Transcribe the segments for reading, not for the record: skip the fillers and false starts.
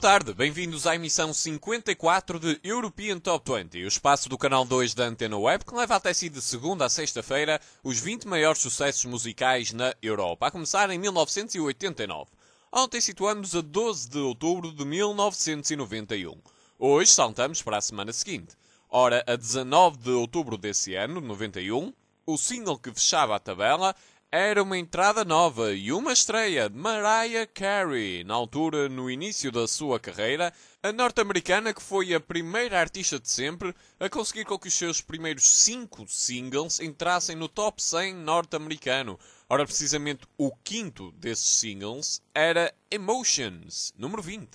tarde, bem-vindos à emissão 54 de European Top 20, o espaço do canal 2 da Antena Web, que leva até si de segunda a sexta-feira os 20 maiores sucessos musicais na Europa, a começar em 1989. Ontem situamos a 12 de outubro de 1991. Hoje saltamos para a semana seguinte. Ora, a 19 de outubro desse ano, 91, o single que fechava a tabela era uma entrada nova e uma estreia de Mariah Carey. Na altura, no início da sua carreira, a norte-americana que foi a primeira artista de sempre a conseguir com que os seus primeiros 5 singles entrassem no top 100 norte-americano. Ora, precisamente o quinto desses singles era Emotions, número 20.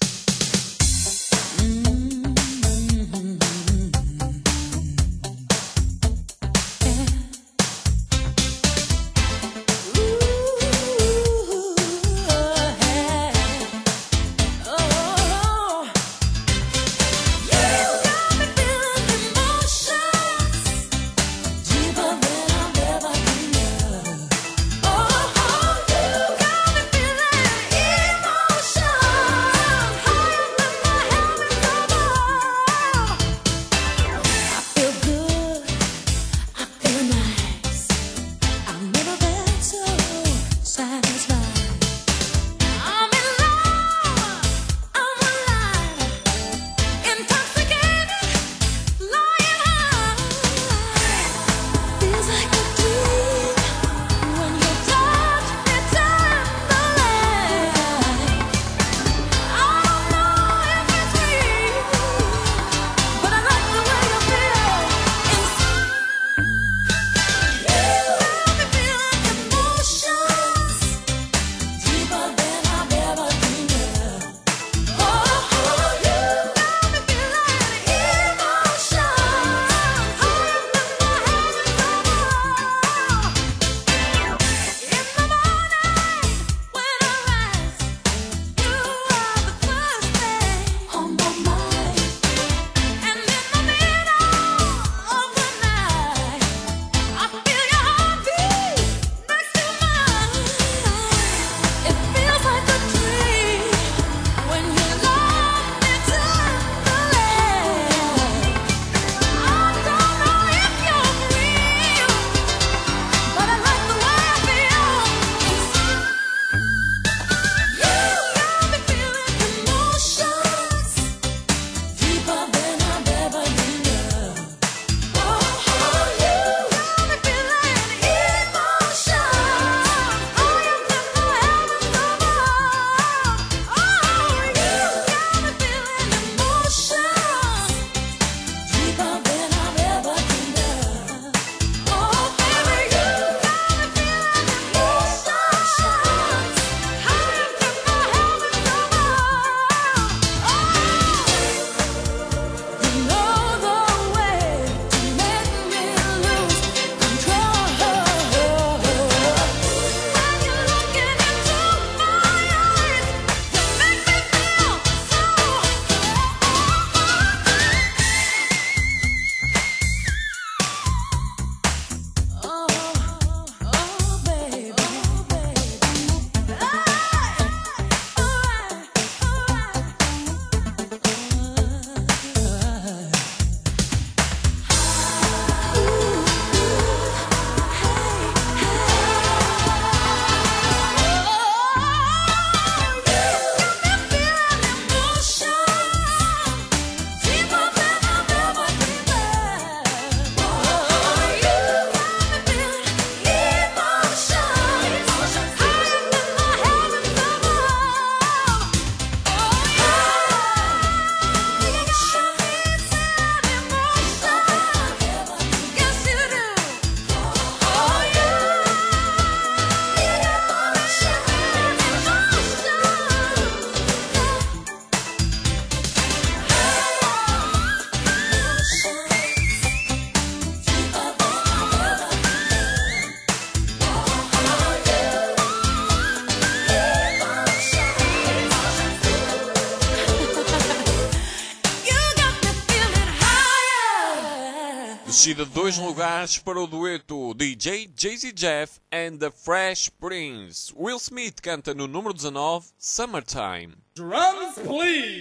Descida de 2 lugares para o dueto DJ Jay-Z Jeff and the Fresh Prince. Will Smith canta no número 19, Summertime. Drums, please!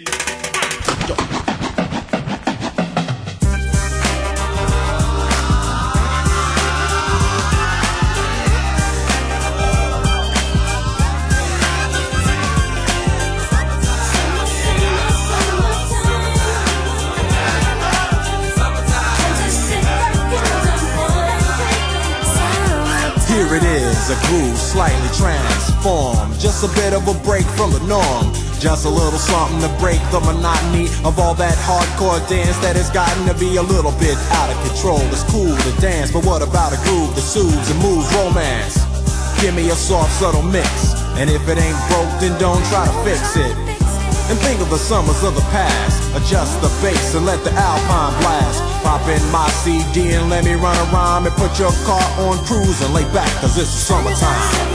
Here it is, a groove slightly transformed. Just a bit of a break from the norm. Just a little something to break the monotony of all that hardcore dance that has gotten to be a little bit out of control. It's cool to dance, but what about a groove that soothes and moves romance? Give me a soft, subtle mix, and if it ain't broke, then don't try to fix it. And think of the summers of the past. Adjust the bass and let the Alpine blast. Pop in my CD and let me run a rhyme, and put your car on cruise and lay back, cause it's summertime.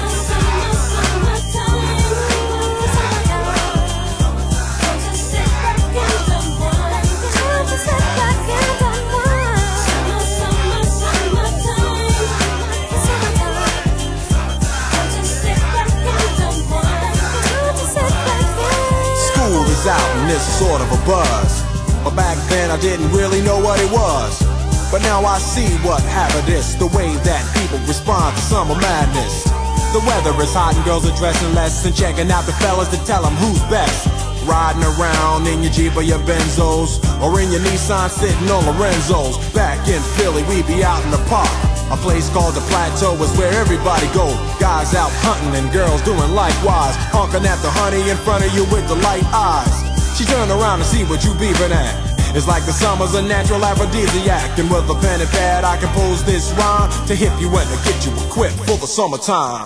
Out and it's sort of a buzz, but back then I didn't really know what it was. But now I see what happened is the way that people respond to summer madness. The weather is hot and girls are dressing less and checking out the fellas to tell them who's best. Riding around in your Jeep or your Benzos, or in your Nissan sitting on Lorenzo's. Back in Philly we be out in the park. A place called the Plateau is where everybody go. Guys out hunting and girls doing likewise, honking at the honey in front of you with the light eyes. She turned around to see what you beeping at. It's like the summer's a natural aphrodisiac, and with a pen and pad I compose this rhyme to hip you and to get you equipped for the summertime.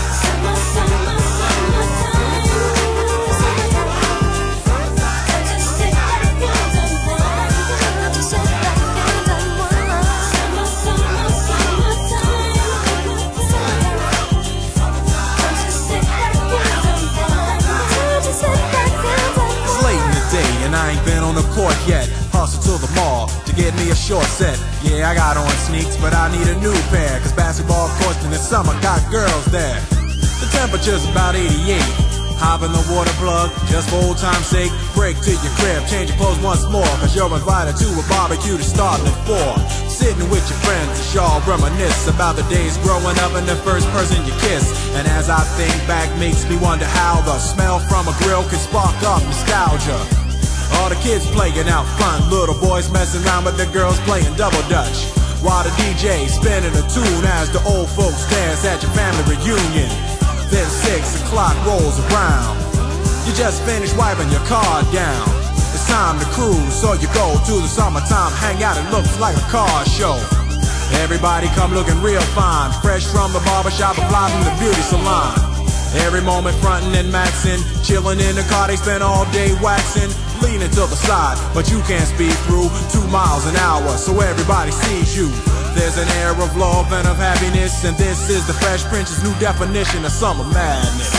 And I ain't been on the court yet. Hustle to the mall to get me a short set. Yeah, I got on sneaks, but I need a new pair, cause basketball courts in the summer got girls there. The temperature's about 88. Hop in the water plug, just for old time's sake. Break to your crib, change your clothes once more, cause you're invited to a barbecue to start at 4. Sitting with your friends as y'all reminisce about the days growing up and the first person you kiss. And as I think back, makes me wonder how the smell from a grill can spark up nostalgia. All the kids playing out front, little boys messing around with the girls playing double dutch, while the DJ spinning a tune as the old folks dance at your family reunion. Then 6 o'clock rolls around, you just finished wiping your car down. It's time to cruise, so you go to the summertime hangout. It looks like a car show. Everybody come looking real fine, fresh from the barbershop or fly from the beauty salon. Every moment frontin' and maxin', chillin' in the car, they spend all day waxin', leaning to the side, but you can't speed through 2 miles an hour, so everybody sees you. There's an air of love and of happiness, and this is the Fresh Prince's new definition of summer madness.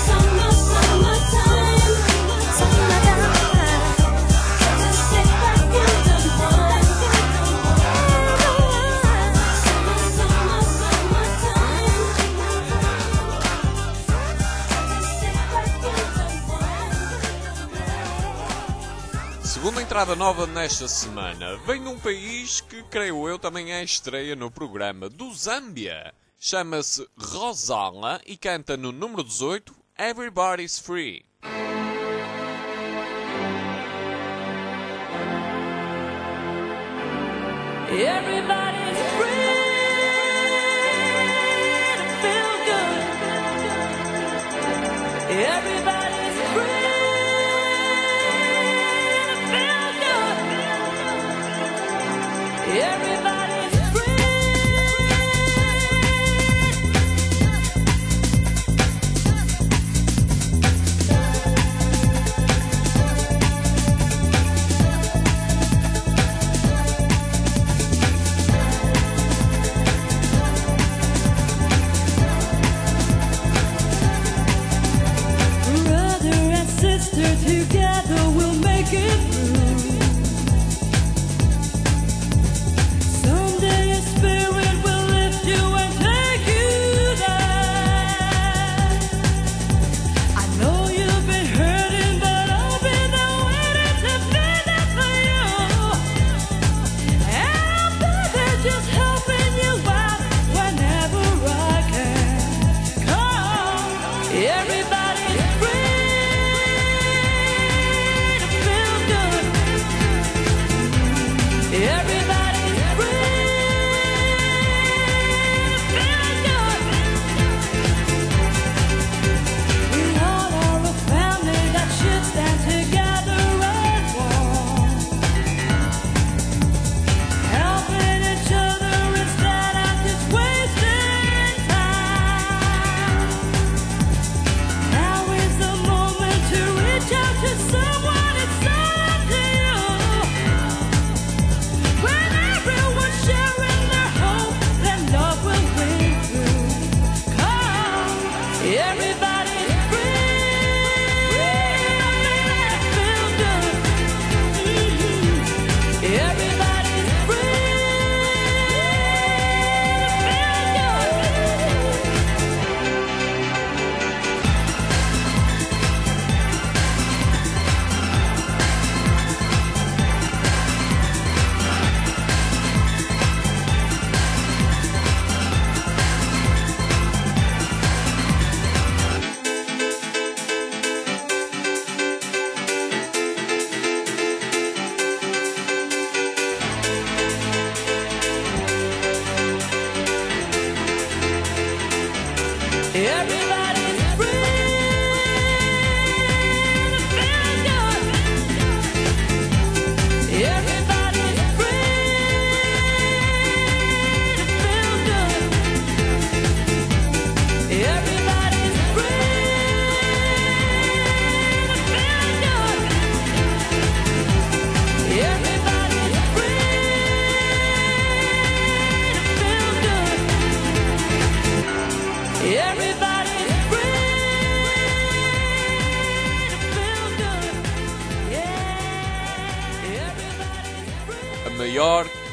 Segunda entrada nova nesta semana vem de um país que, creio eu, também é estreia no programa, do Zâmbia. Chama-se Rosala e canta no número 18, Everybody's Free. Everybody's free to feel good. Everybody's free to feel good. Everybody's free. Together we'll make it through. So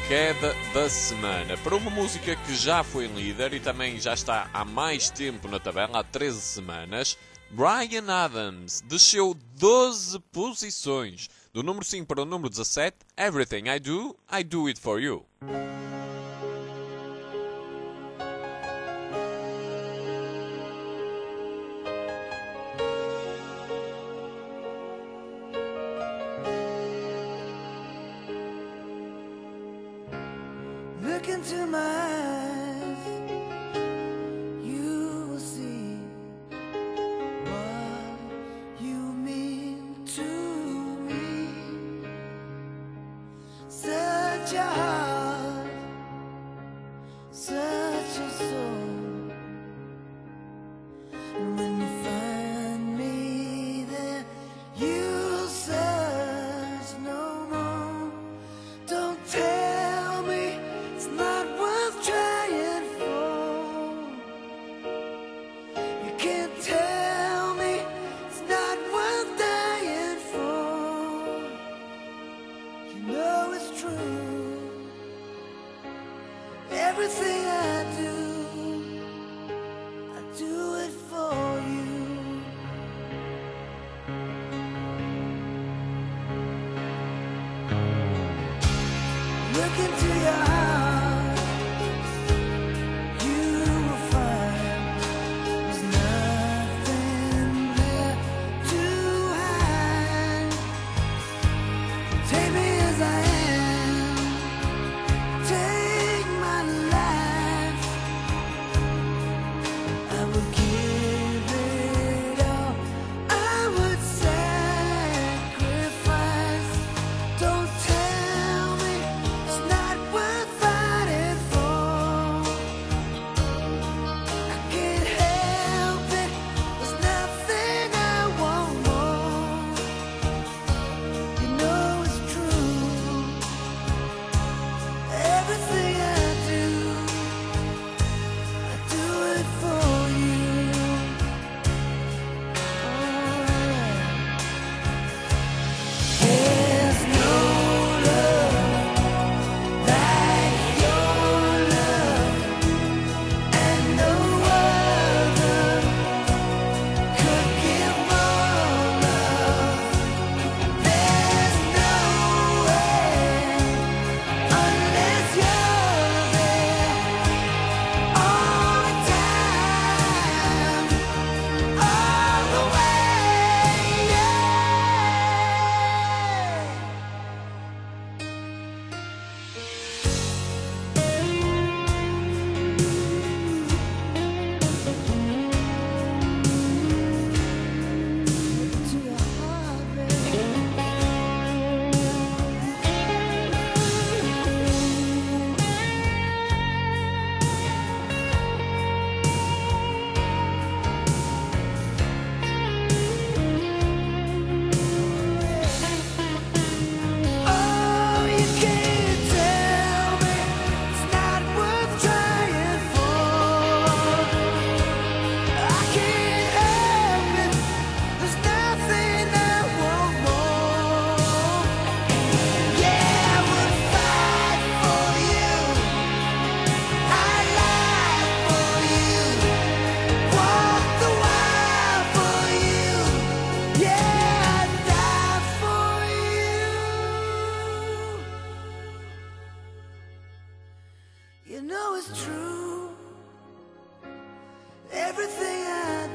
queda da semana. Para uma música que já foi líder e também já está há mais tempo na tabela, há 13 semanas, Bryan Adams desceu 12 posições. Do número 5 para o número 17, Everything I Do It For You. Look into my eyes, you will see what you mean to me. Such a heart, such a soul. And when you find me there, you'll search no more. Don't tell me it's not worth trying for. You can't tell me it's not worth dying for. You know it's true. Everything I do it for you. Look into your heart, you will find there's nothing there to hide. Take me as I am, take my life. I would give it all, I would sacrifice. Don't tell me it's not worth fighting for. I can't help it, there's nothing I want more. You know it's true. Everything I do it for you. There's no love like your love, and no other could give more love. There's no way unless you're there all the time, all the way, yeah. To your heart, baby. Oh, you can't tell me it's not worth trying for. I can't help it, there's nothing I want more. Yeah, I would fight for you, I'd lie for you, walk the wire for you. Yeah, I'd die for you. You know it's true. Everything I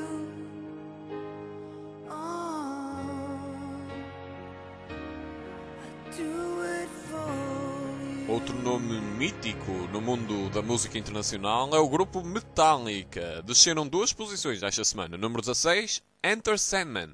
do it for you. Outro nome mítico no mundo da música internacional é o grupo Metallica. Desceram 2 posições esta semana. Número 16, Enter Sandman.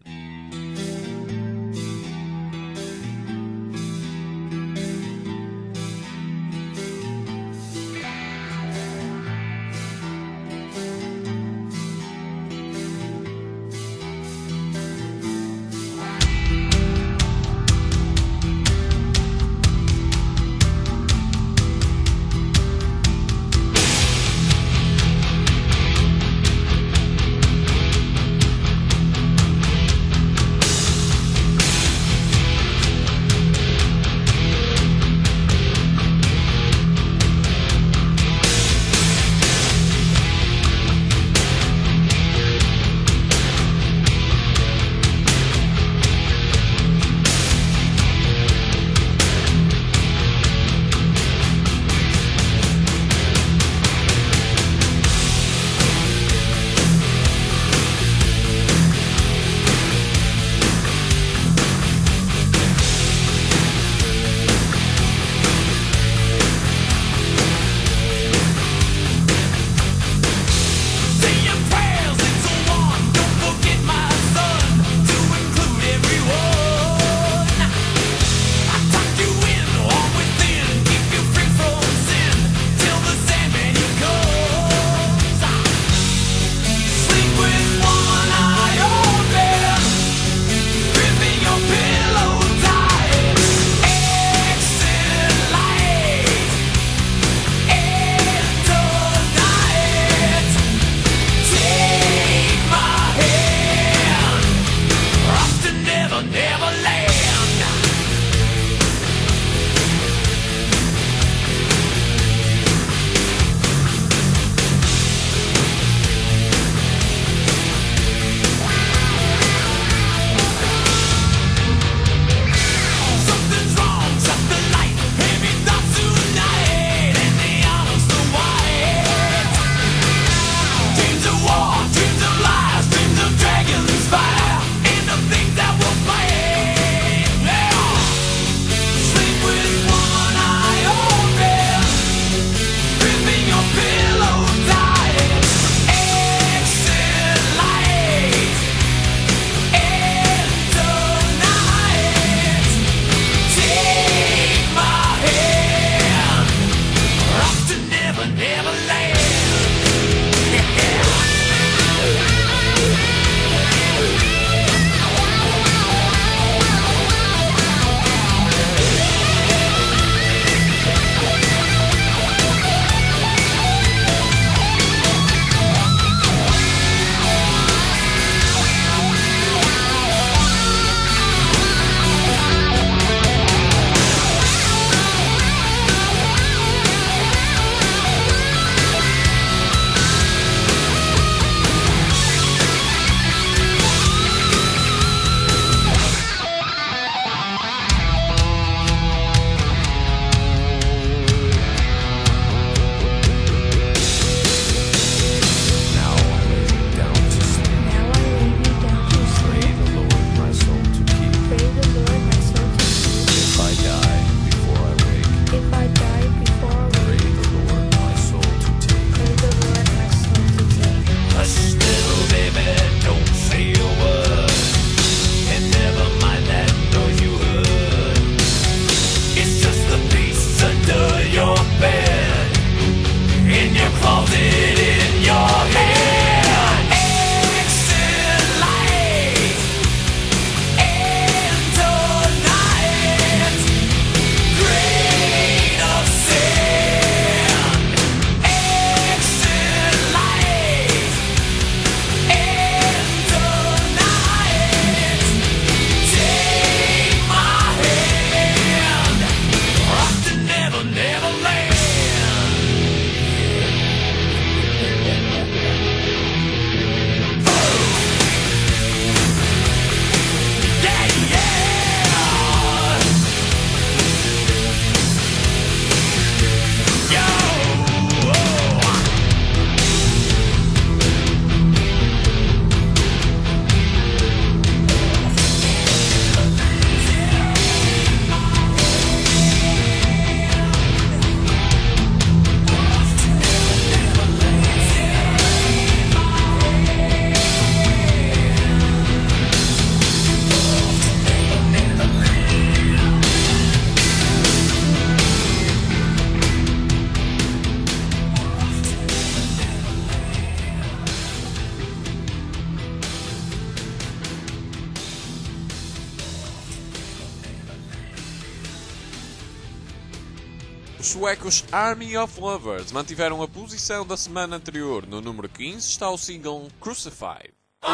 suecos Army of Lovers mantiveram a posição da semana anterior. No número 15 está o single Crucified.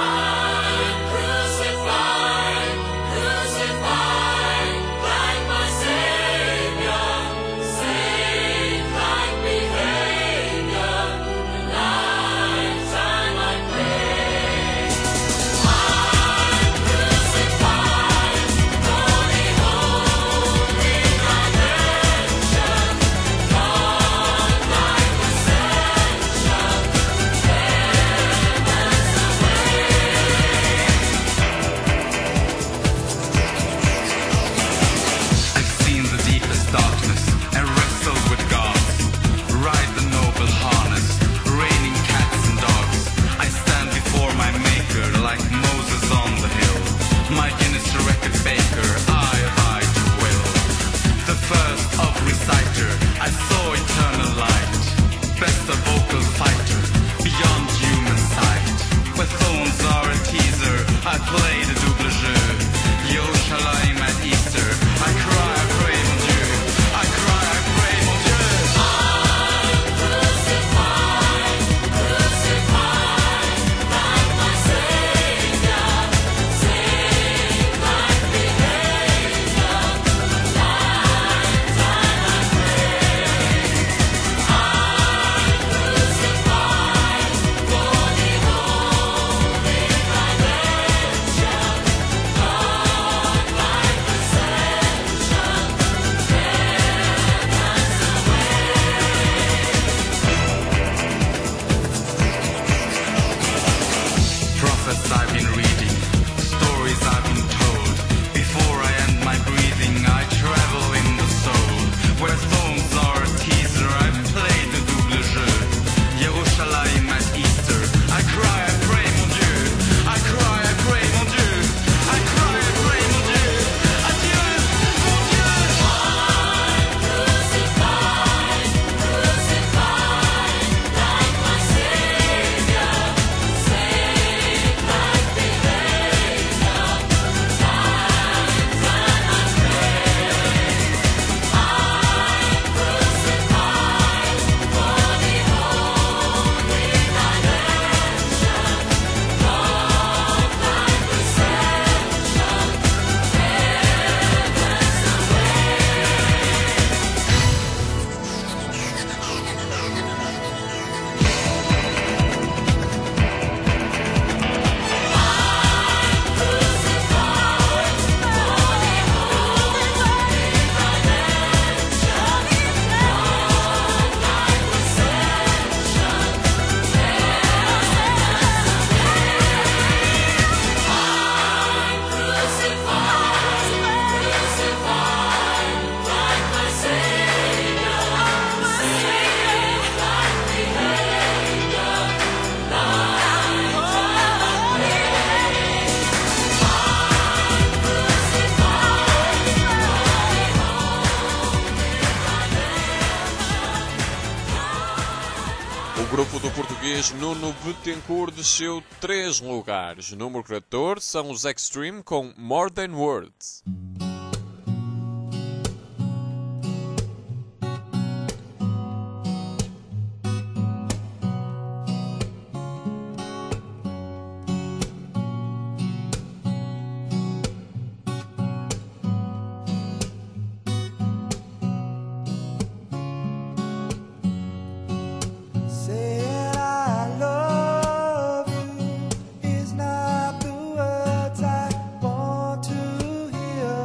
I've seen the deepest darkness and wrestled with gods. Ride the noble harness, raining cats and dogs. I stand before my maker like Moses on the hill. My Guinness record baker, I abide to will. The first of reciter, I saw eternal light. Best of vocal fighter, beyond human sight. Where thorns are a teaser, I play the double jeu. Yerushalayim at Easter, I cry, I pray, mon Dieu. I cry, I pray, mon Dieu. Prophets I've been reading, stories I've been told. Before I end my breathing, I travel in the soul. Where thorns are a teaser, I play the double jeu. Yerushalayim at Easter, I cry, I pray, mon Dieu. I cry, I pray, mon Dieu. I cry, I pray, mon Dieu. Adieu, mon Dieu. O grupo do português Nuno Bettencourt desceu 3 lugares. Número 14 são os Extreme com More Than Words. Saying I love you is not the words I want to hear.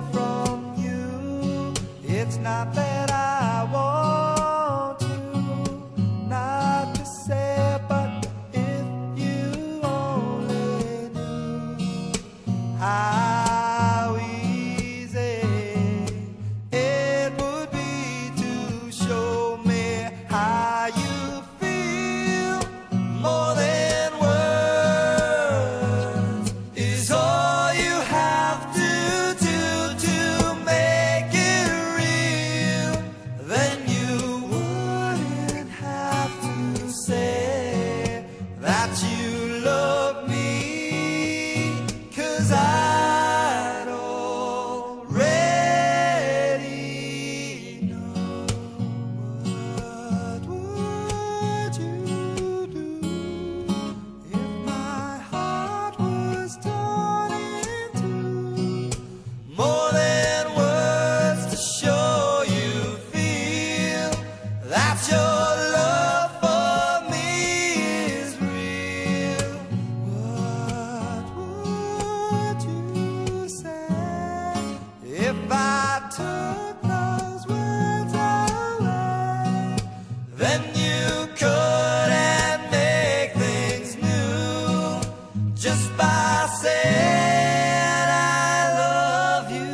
that your love for me is real. What would you say if I took those words away? Then you couldn't make things new just by saying I love you.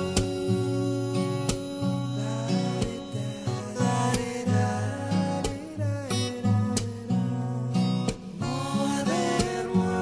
More than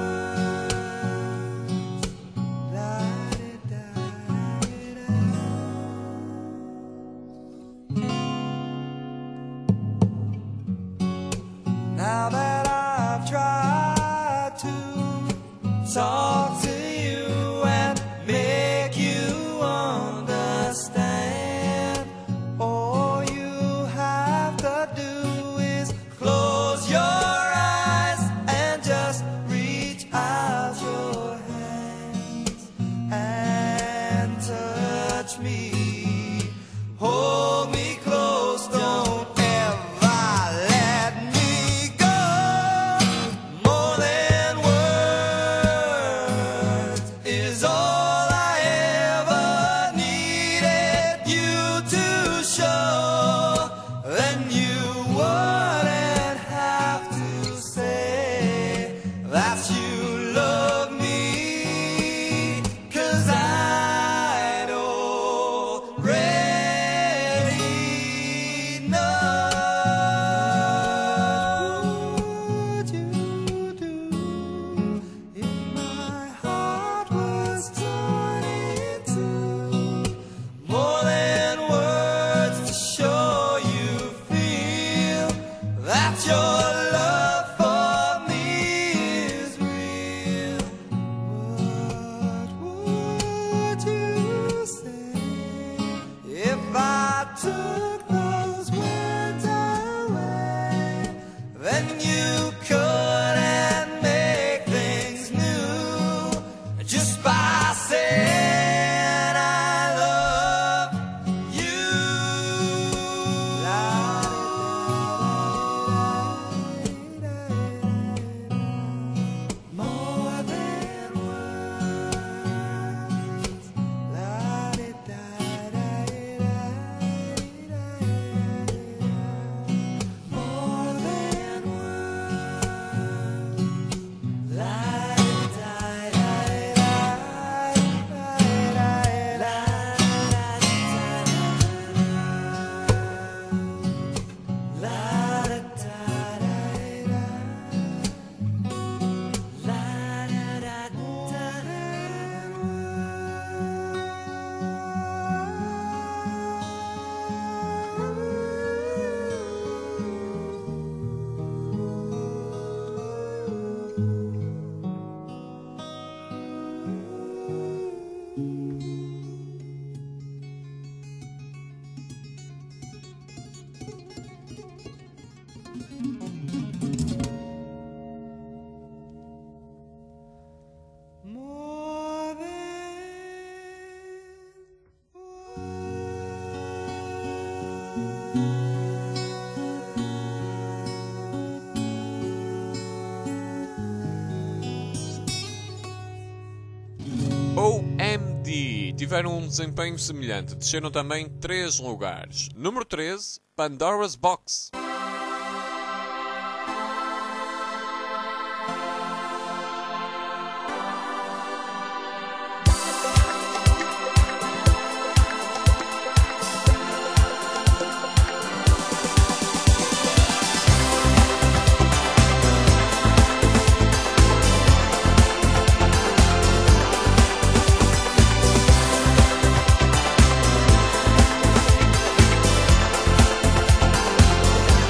now that I've tried to talk to you and make you understand, all you have to do is close your eyes and just reach out your hands and touch me. Hold me close, don't ever let me go. More than words is all I ever needed you to show. Then you wouldn't have to say that you love me, 'cause I'd already know. What would you do if my heart was torn in two? More than words to show you feel that your love for me is real. What would you say if I took those words away? Then you couldn't make things new just by saying I love you. More than words. More than OMD tiveram um desempenho semelhante, desceram também 3 lugares. Número 13, Pandora's Box. More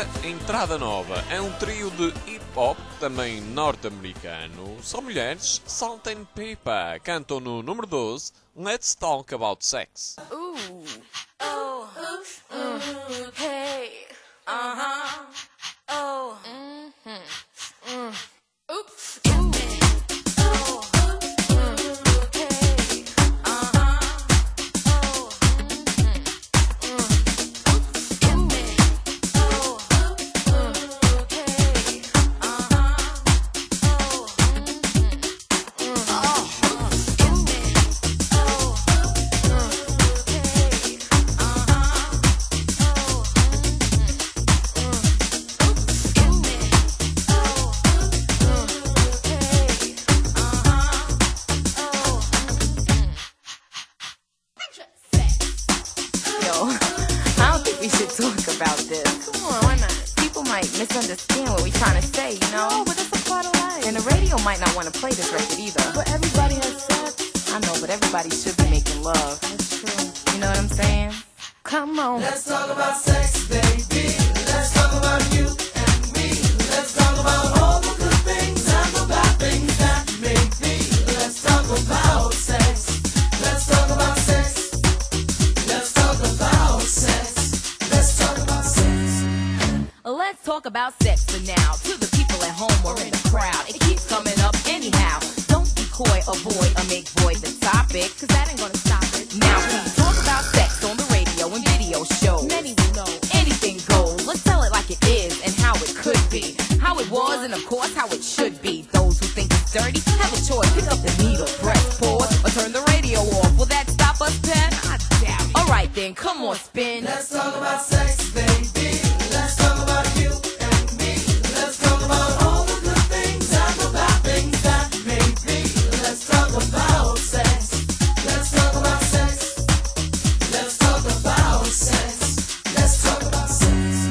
A entrada nova é um trio de hip-hop, também norte-americano. São mulheres, Salt and Pepper, cantam no número 12, Let's Talk About Sex. Ooh. Oh. Hey. Uh-huh. Oh. Mm-hmm. Oops. Ooh. Oh. Hey. Uh-huh. Oh. I don't think we should talk about this. Come on, why not? People might misunderstand what we're trying to say, you know? No, but that's a part of life. And the radio might not want to play this record either. But everybody has sex. I know, but everybody should be making love. That's true. You know what I'm saying? Come on. Let's talk about sex, baby. Let's talk about you and me. Let's talk about all the good things and the bad things that make me. Let's talk about sex. Let's talk about sex. Let's talk about sex. Let's talk about sex. Let's talk about sex for now. To the people at home or in the crowd, it keeps coming up anyhow. Don't be coy, avoid, or make void the topic, cause that ain't gonna stop it. Now please talk about sex on the radio and video shows. Many will know. Anything goes. Let's tell it like it is and how it could be. How it was and of course how it should be. Those who think it's dirty, have a choice. Pick up the needle, press pause, or turn the radio off. Will that stop us, Pen? I doubt it. Alright then, come on, spin. Let's talk about sex, baby. Let's talk about you and me. Let's talk about all the good things and the bad things that make me. Let's talk about sex. Let's talk about sex. Let's talk about sex. Let's talk about sex.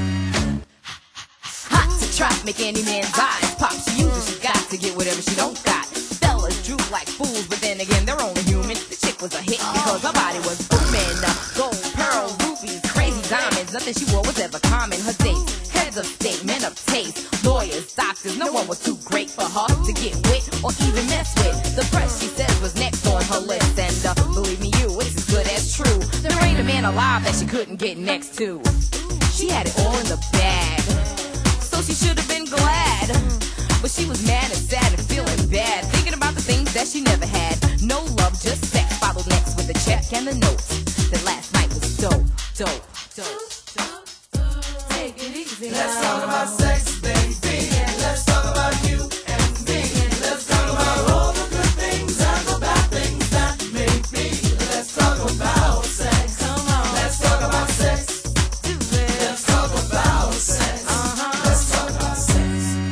Hot to trap, make any man's eyes pop. She uses she got to get whatever she don't got. Fellas droop like fools, but then again, they're only human. The chick was a hit because her body was booming. Gold, pearl, rubies, crazy diamonds. Nothing she wore was ever common. Her dates, heads of state, men of taste, lawyers, doctors. No one was too great for her to get with or even mess with. The press, she says, was next on her list. And believe me, you, it's as good as true. There ain't a man alive that she couldn't get next to. She had it all in the bag, so she should have been glad. But she was mad and sad and feeling bad, thinking about the things that she never had. No love, just sex. Followed next with the check and the notes. That last night was dope, dope, dope, dope. Take it easy. Let's talk about sex, baby. Let's talk about you and me. Let's talk about all the good things and the bad things that make me. Let's talk about sex. Come on. Let's talk about sex. Do it. Let's talk about sex. Let's talk about sex.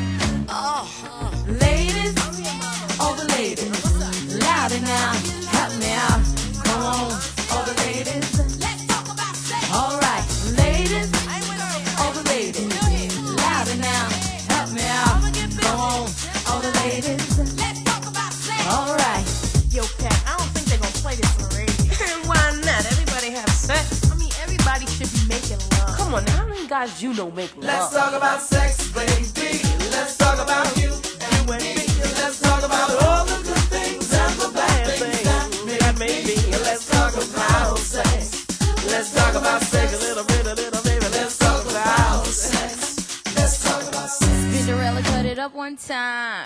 Ladies, all the ladies, louder now, help me out. Come on, all the ladies, let's talk about sex. All right, ladies, all the ladies, louder now, help me out. Come on, all the ladies, let's talk about sex. All right. Yo, Pat, I don't think they're gonna play this on radio. Why not? Everybody have sex. I mean, everybody should be making love. Come on, now, how many guys you know make love? Let's talk about sex, baby. Let's talk about you and me. Let's talk about all the good things and the bad things that make me. Let's talk about sex. Let's talk about sex. A little baby. Let's talk about sex. Let's talk about sex. Cinderella cut it up one time.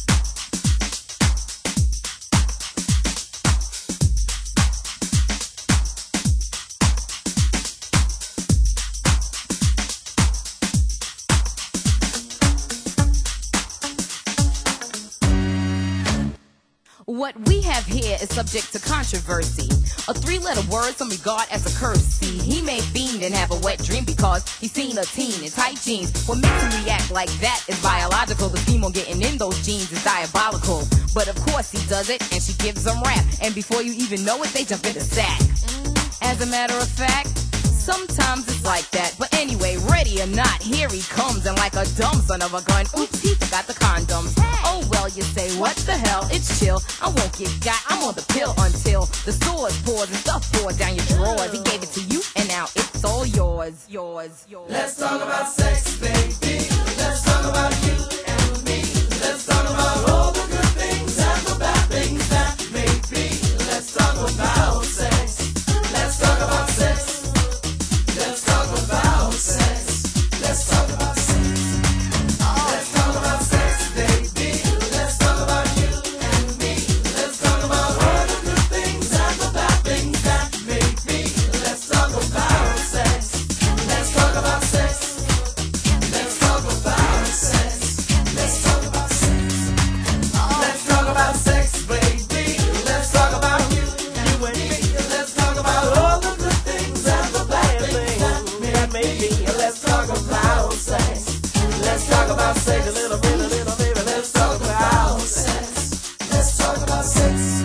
What we have here is subject to controversy. A three-letter word some regard as a courtesy. He may fiend and have a wet dream because he's seen a teen in tight jeans. What makes him react like that is biological. The steam on getting in those jeans is diabolical. But of course he does it, and she gives him rap. And before you even know it, they jump in the sack. As a matter of fact, sometimes it's like that. But anyway, ready or not, here he comes. And like a dumb son of a gun, oops, he forgot the condoms. Oh well, you say, what the hell, it's chill. I won't get got, I'm on the pill until the sores pours and stuff pour down your drawers. He gave it to you and now it's all yours. Let's talk about sex, baby. Let's talk about you and me. Let's talk about all the good things and the bad things that may be. Let's talk about sex. Let's talk about sex. Let's talk about sex. Let's talk about sex. Let's talk about sex, baby. Let's talk about you and me. Let's talk about all the good things and the bad things that may be. Let's talk about sex. Let's talk about sex. Let's talk about sex. Let's talk about sex. Let's talk about sex, baby. Let's talk about you and me. Let's talk about all the good things and the bad things that may be. Let's talk about sex. Let's talk about sex a little baby. Let's talk about sex. Let's talk about sex.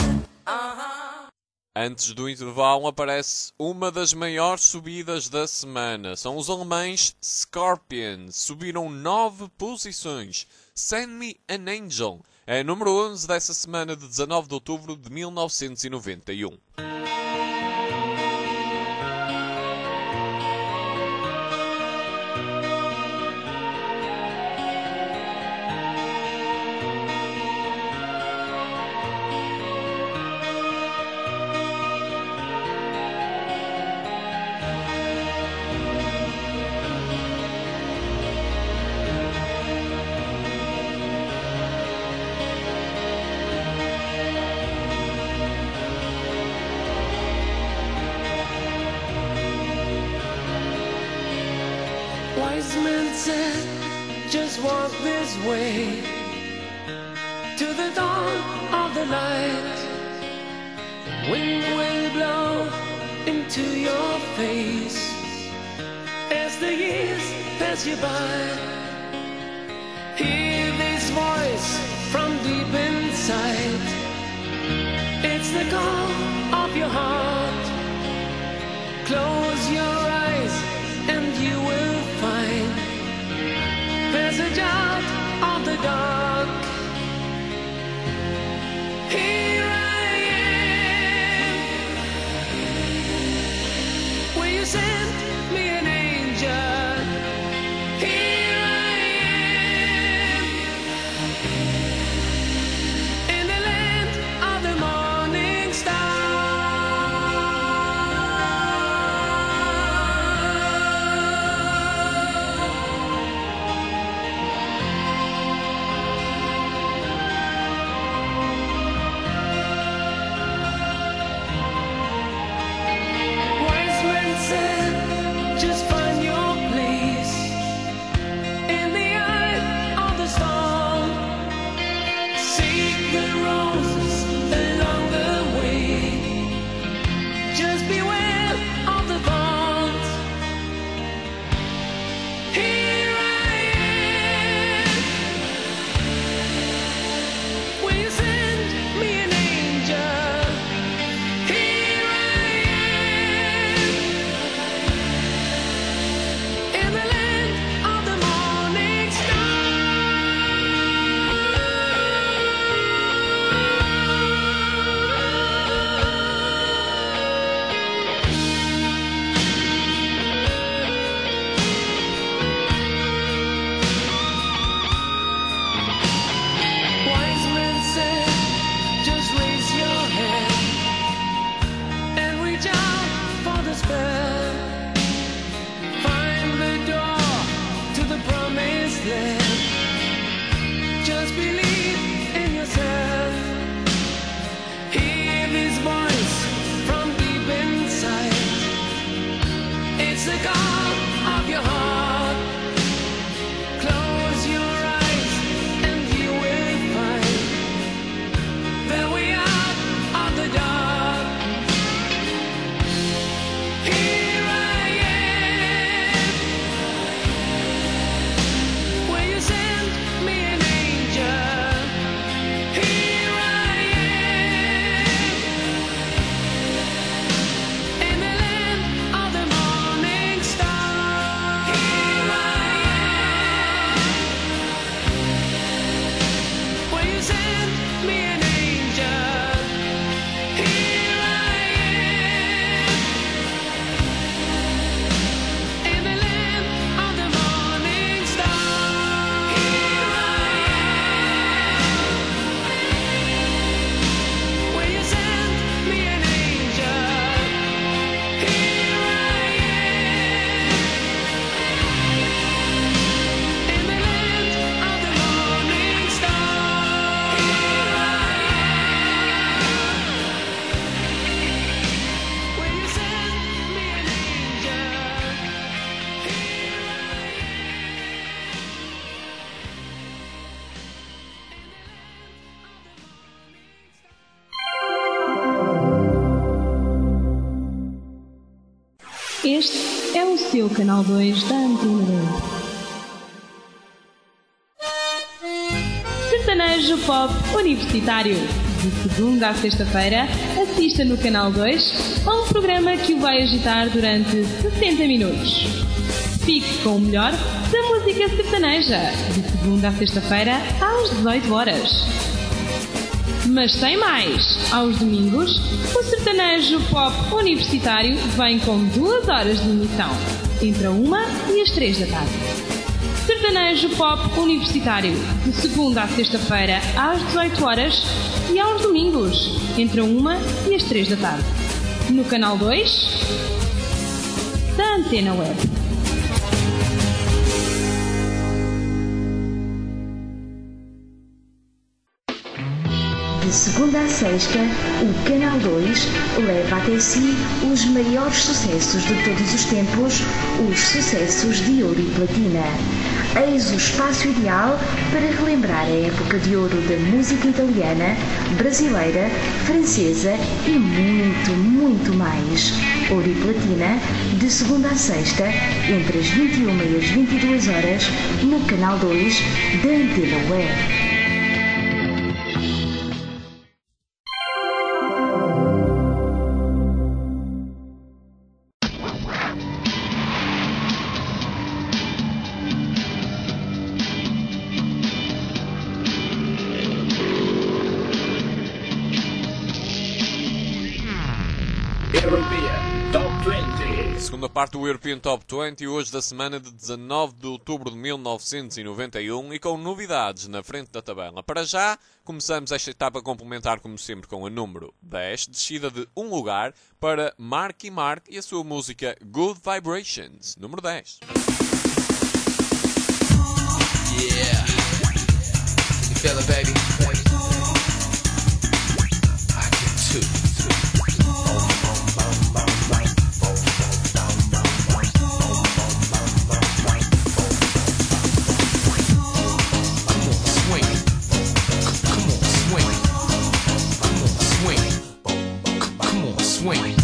Antes do intervalo aparece uma das maiores subidas da semana. São os alemães Scorpions. Subiram 9 posições. Send Me an Angel é número 11 dessa semana de 19 de outubro de 1991. Wise men said, just walk this way to the dawn of the light. The wind will blow into your face as the years pass you by. Hear this voice from deep inside. It's the call of your heart. Close your eyes and you will find passage out of the dark. Here I am. Will you send me an angel? Here I am. In the land of the morning star. Wise men said, Este é o seu Canal 2 da Antena 2. Sertanejo Pop Universitário. De segunda à sexta-feira, assista no Canal 2 a um programa que o vai agitar durante 60 minutos. Fique com o melhor da música sertaneja. De segunda à sexta-feira, às 18 horas. Mas tem mais! Aos domingos, o Sertanejo Pop Universitário vem com 2 horas de emissão, entre a 1 e as 3 da tarde. Sertanejo Pop Universitário, de segunda à sexta-feira, às 18 horas e aos domingos, entre a 1 e as 3 da tarde. No Canal 2 da Antena Web. De segunda a sexta, o Canal 2 leva até si os maiores sucessos de todos os tempos, os sucessos de ouro e platina. Eis o espaço ideal para relembrar a época de ouro da música italiana, brasileira, francesa e muito, muito mais. Ouro e platina, de segunda a sexta, entre as 21 e as 22 horas, no Canal 2 da Antena Web. Segunda parte do European Top 20, hoje da semana de 19 de outubro de 1991 e com novidades na frente da tabela. Para já, começamos esta etapa complementar como sempre com a número 10, descida de um lugar para Marky Mark e a sua música Good Vibrations, número 10. Yeah. Can you feel it, baby? I can too. Swing.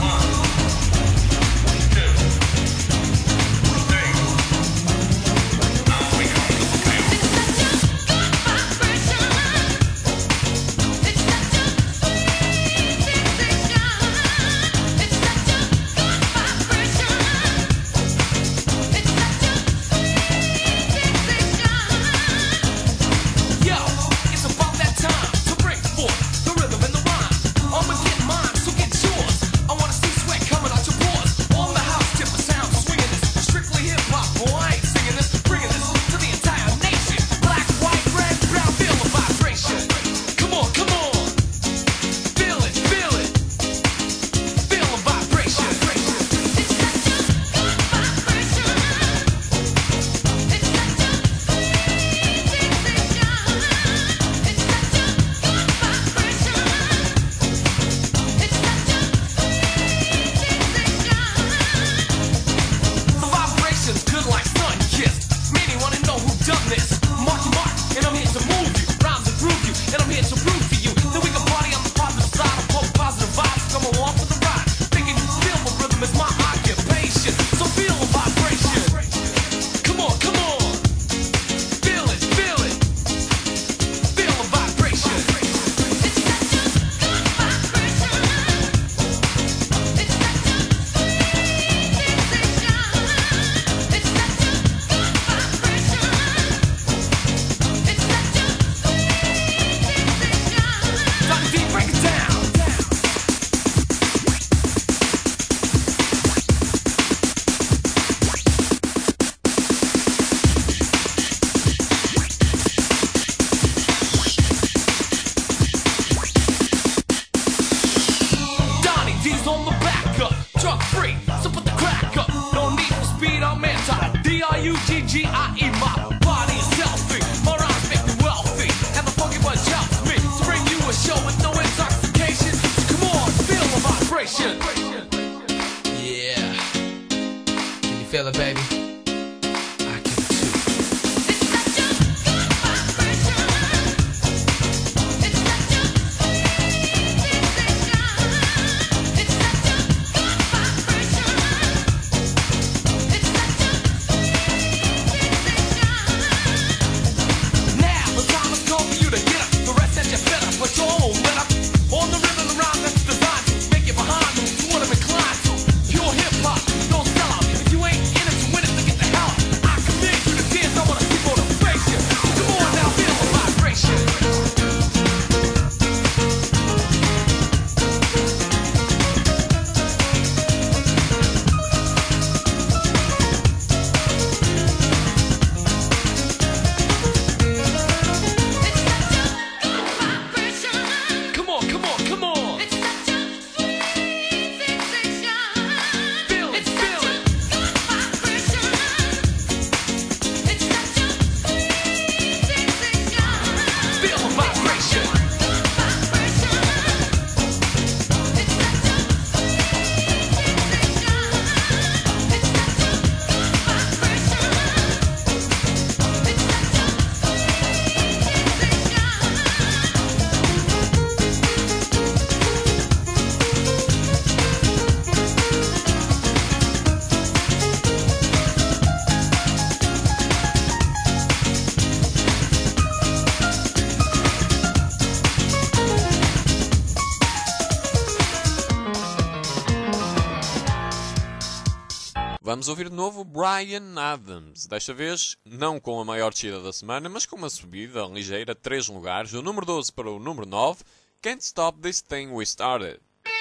Vamos ouvir de novo Bryan Adams. Desta vez, não com a maior descida da semana, mas com uma subida ligeira, 3 lugares, do número 12 para o número 9. Can't Stop This Thing We Started.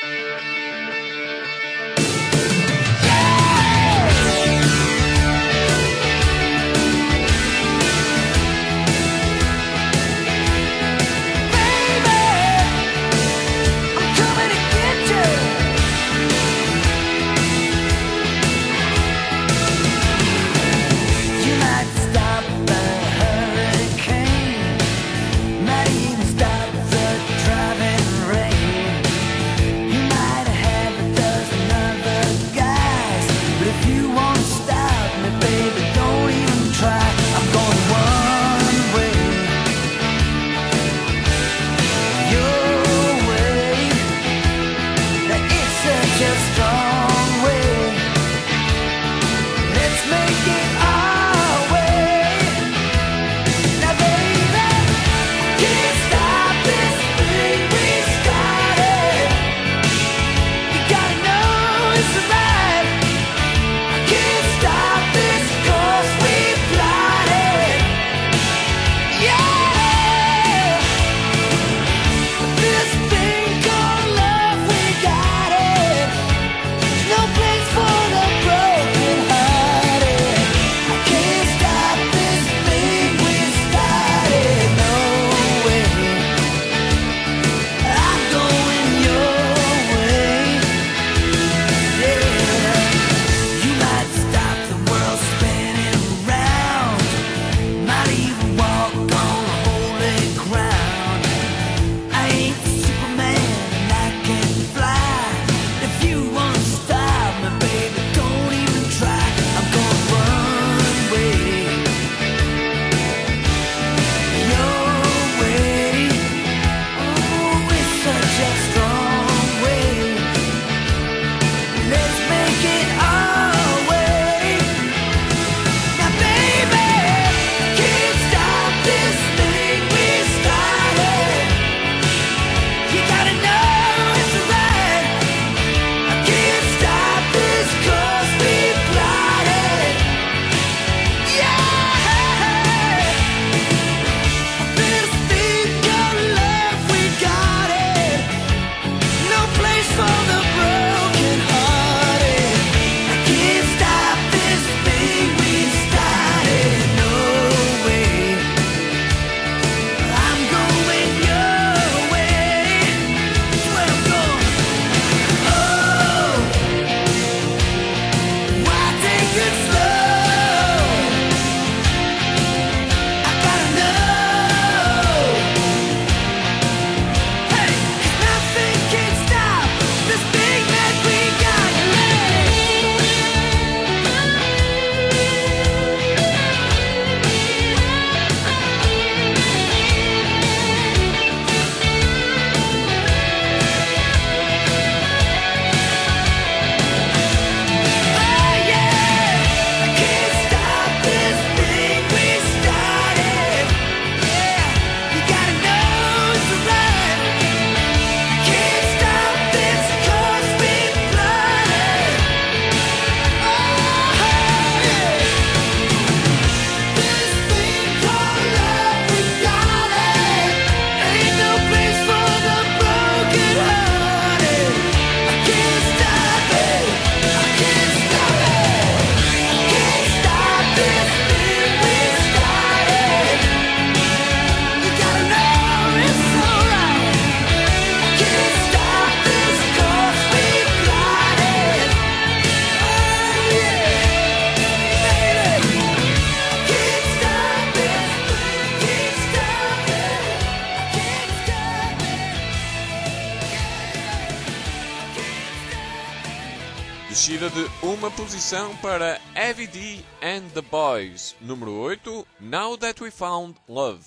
Descida de uma posição para Heavy D and the Boys. Número 8, Now That We Found Love.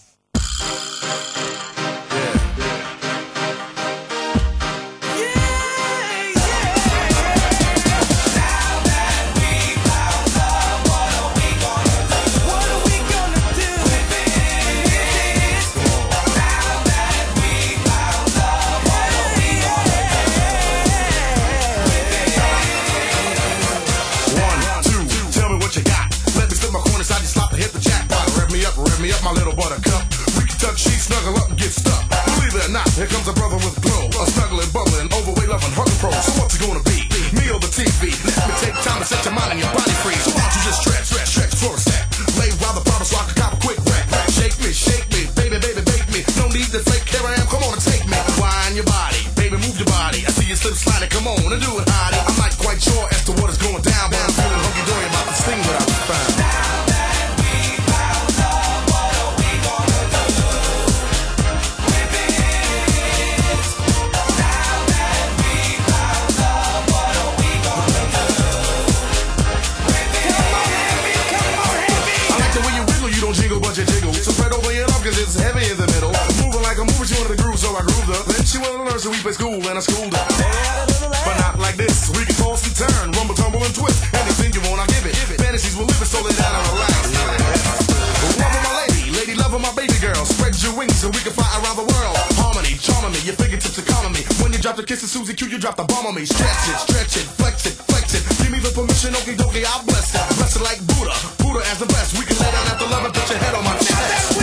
running your body free. So why don't you just stretch for a sec. Lay while the problems so I can cop a quick wreck. Shake me, baby, bake me. No need to fake, here I am, come on and take me. Wind your body, baby, move your body. I see you slip sliding, come on and do it, hottie. I'm not quite sure as to what is going down, but I'm feeling hunky-dory about this thing that I was found. It's heavy in the middle, moving like a mover, she wanted to groove, so I grooved her. Then she wanted to learn, so we played school, and I schooled her. But not like this, we can toss and turn, rumble, tumble, and twist. Anything you want, I'll give it. Fantasies will live it, so lay down and relax. Love of my lady, love of my baby girl. Spread your wings so we can fly around the world. Harmony, charming me, your fingertips are calming me. When you drop the kiss of Susie Q, you drop the bomb on me. Stretch it, flex it. Give me the permission, okie dokie, I'll bless it. Bless it like Buddha as the best. We can lay down after love and put your head on my chest.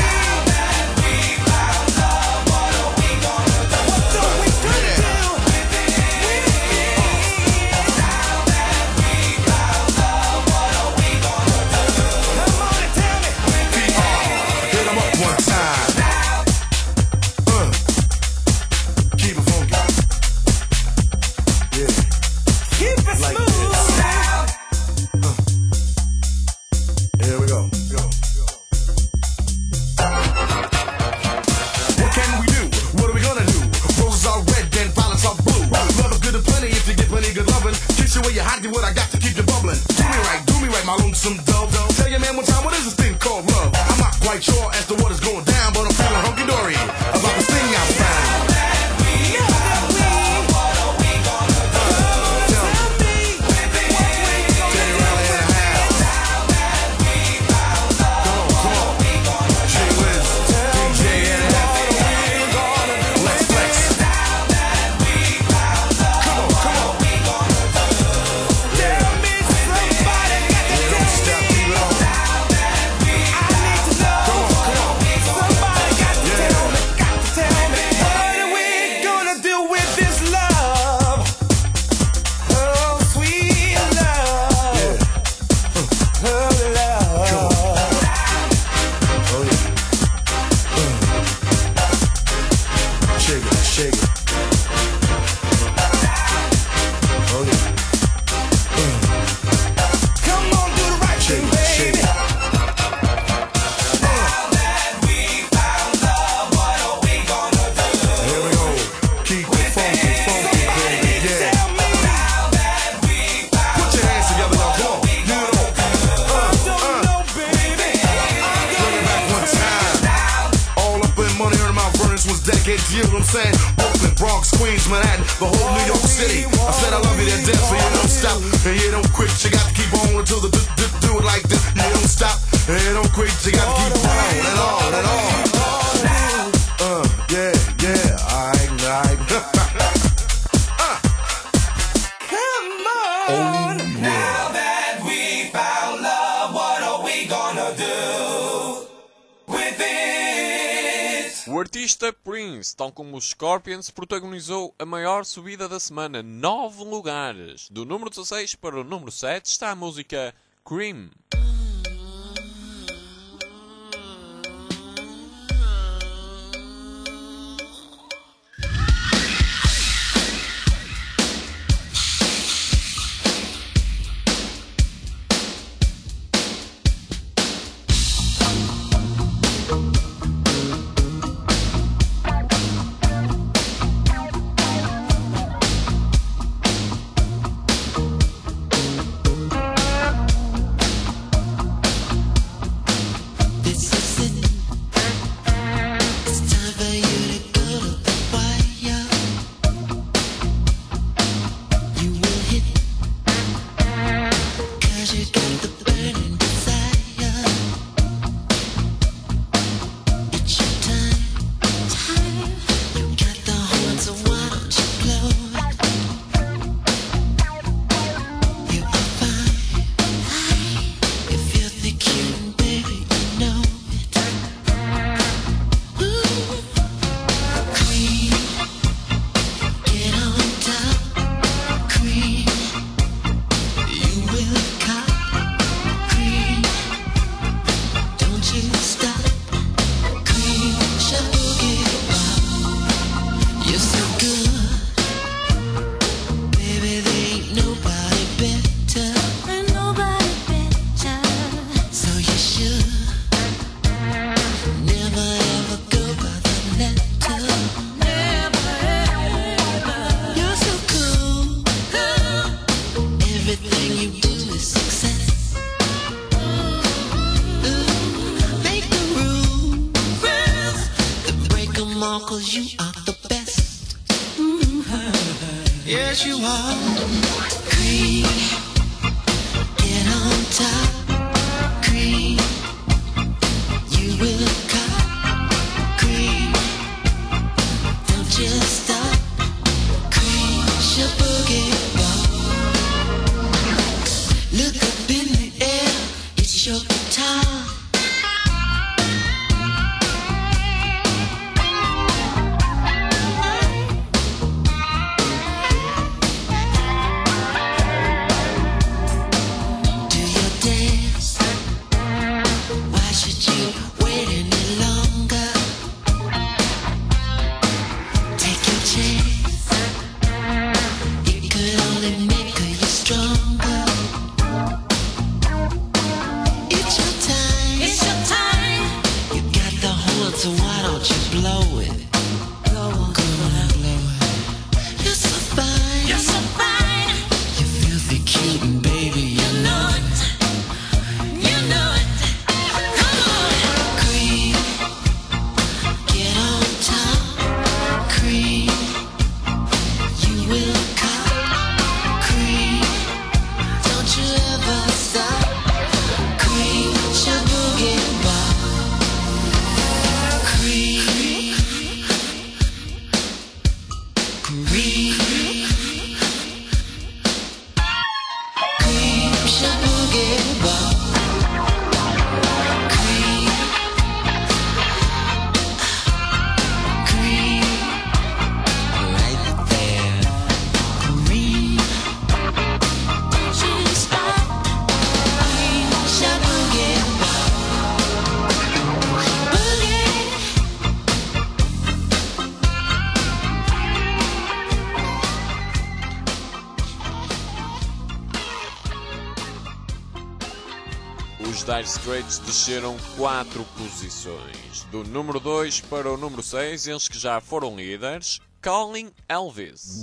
What I got to keep you bubbling. Do me right, my lonesome dove. Tell your man one time, what is this thing called love? I'm not quite sure as to what is going down, but I'm feeling hunky-dory about this thing I found. You know what I'm saying? Brooklyn, Bronx, Queens, Manhattan, the whole New York City. I said I love you to death, so you don't stop and you don't quit. You got to keep on until the do it like this. You don't stop and you don't quit. You got to keep on and on and on. Alright. Come on. Now that we found love, what are we gonna do with it? O artista Prince, tal como os Scorpions, protagonizou a maior subida da semana, 9 lugares. Do número 16 para o número 7 está a música Cream. Yes, you are. Cream, get on top. Cream, you will cop. Cream, don't you stop. Cream, your boogie ball. Look up in the air, it's your guitar. So why don't you blow it? Blow on, blow it. You're so fine. You're so fine. You're filthy cute and baby, you know it. You know it. Come on. Cream, get on top. Cream, you will cop. Cream, don't you ever stop. Cream, your boogie bar. Os Dire Straits desceram 4 posições, do número 2 para o número 6, eles que já foram líderes, Calling Elvis.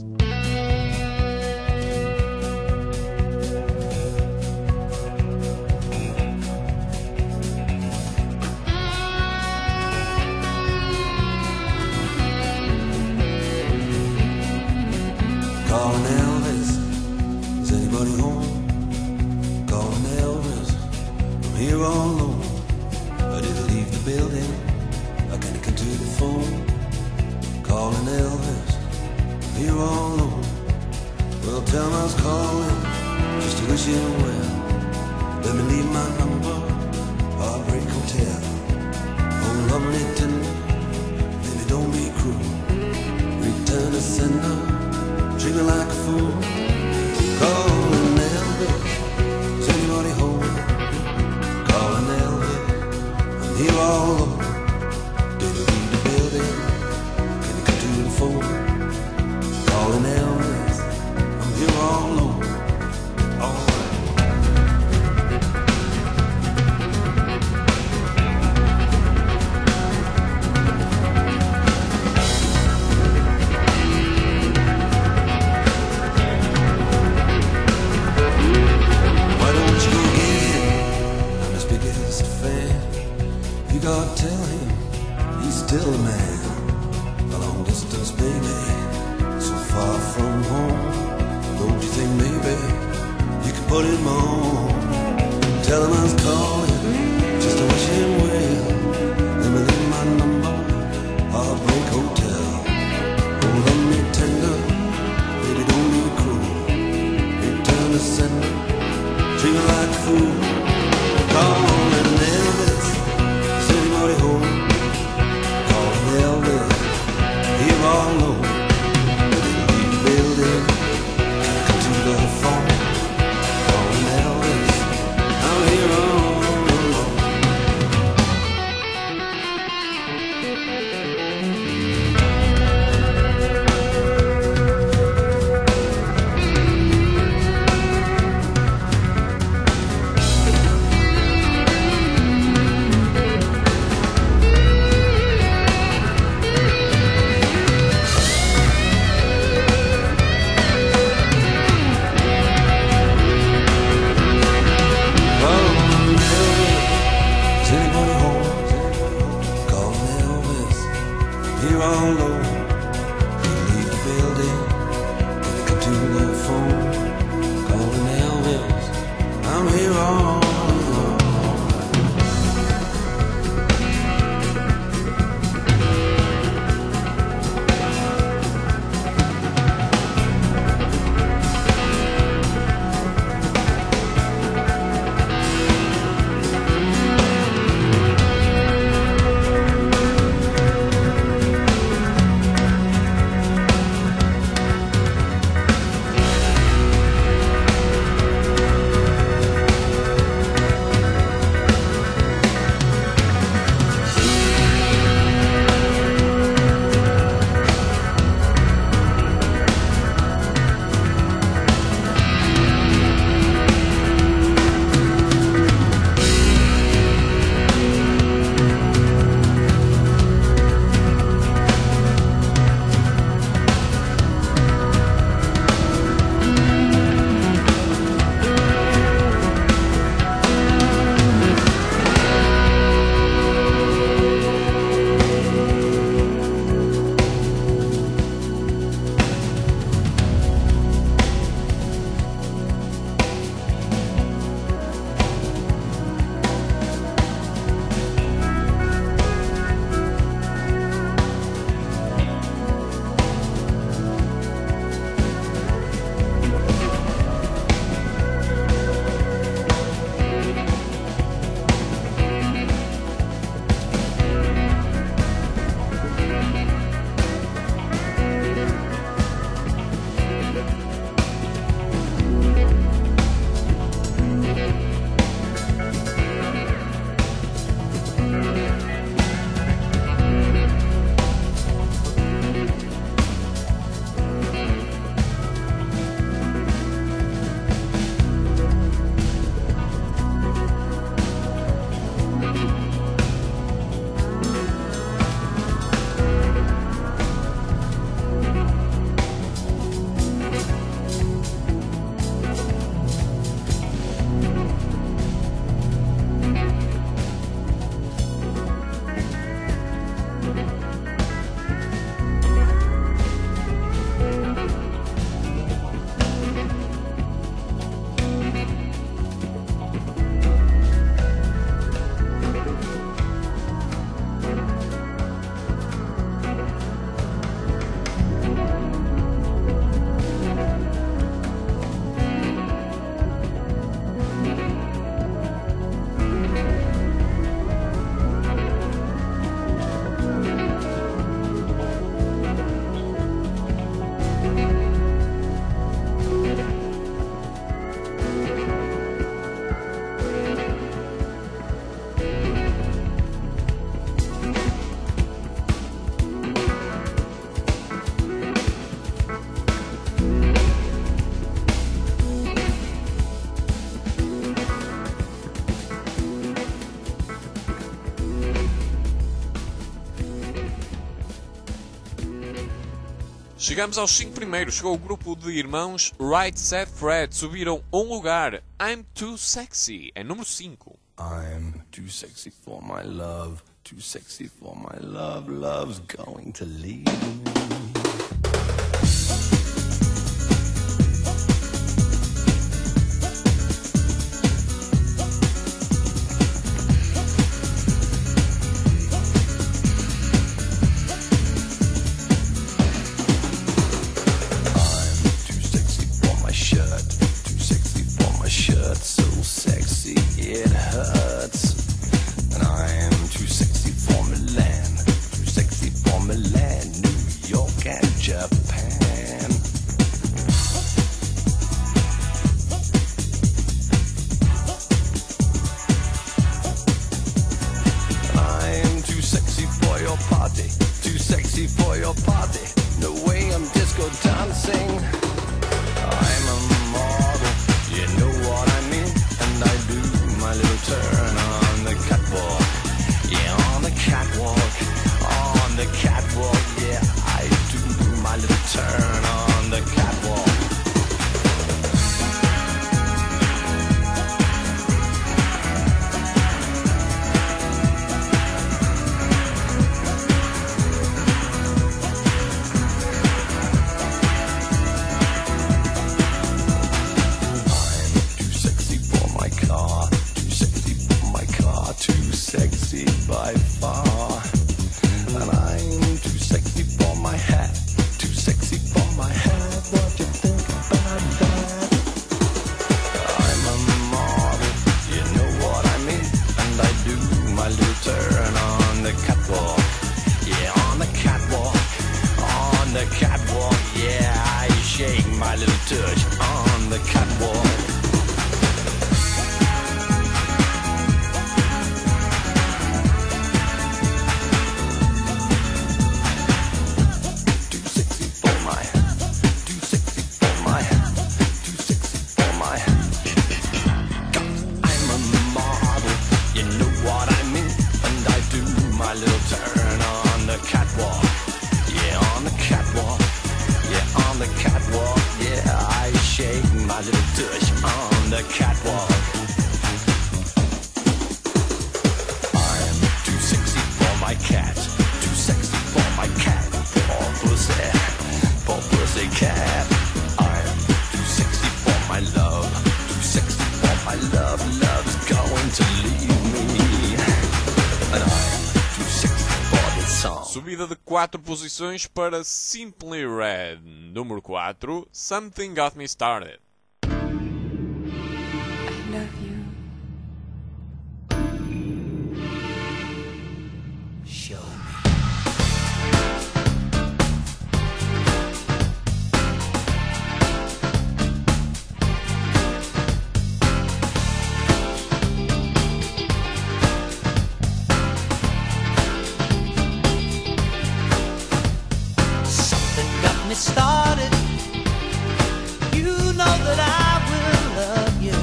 Calling Elvis, is anybody home? Calling Elvis, I'm here all alone. I didn't leave the building, I can't come to the phone. Calling Elvis, I'm here all alone. Well, tell him I was calling, just to wish him well. Let me leave my number, Heartbreak Hotel. Oh, lovely tender, baby, don't be cruel. Return to sender, treat me like a fool. Calling Elvis, is anybody home? Calling Elvis, I'm here all alone. Didn't leave the building, can you come to the phone? Calling Elvis, I'm here all alone. All right. God, tell him he's still a man. A long distance baby, so far from home. Don't you think maybe you could put him on? Tell him I was calling just to wish him well. Let me leave my number, Heartbreak Hotel. Oh, love me tender, baby, don't be cruel. Return to sender, treat me like a fool. Calling Elvis, is anybody home? Calling Elvis, here all alone. Didn't leave the building, can't come to the phone. Calling Elvis, I'm here all alone. Chegamos aos 5 primeiros. Chegou o grupo de irmãos Right Said Fred. Subiram um lugar. I'm Too Sexy. É número 5. I'm too sexy for my love, too sexy for my love, love's going to leave me. It hurts, and I'm too sexy for Milan, too sexy for Milan, New York and Japan. I'm too sexy for your party, too sexy for your party. No way I'm disco dancing. I'm a model, you know what I mean, and I do my little turn on the catwalk. Yeah, on the catwalk, on the catwalk. Yeah, I do my little turn on the catwalk. By far, and I'm too sexy for my hat, too sexy for my hat. What do you think about that? I'm a model, you know what I mean, and I do my little turn on the catwalk. Yeah, on the catwalk, on the catwalk. Yeah, I shake my little touch on the catwalk. Subida de 4 posições para Simply Red. Número 4, Something Got Me Started. Started, you know that I will love you.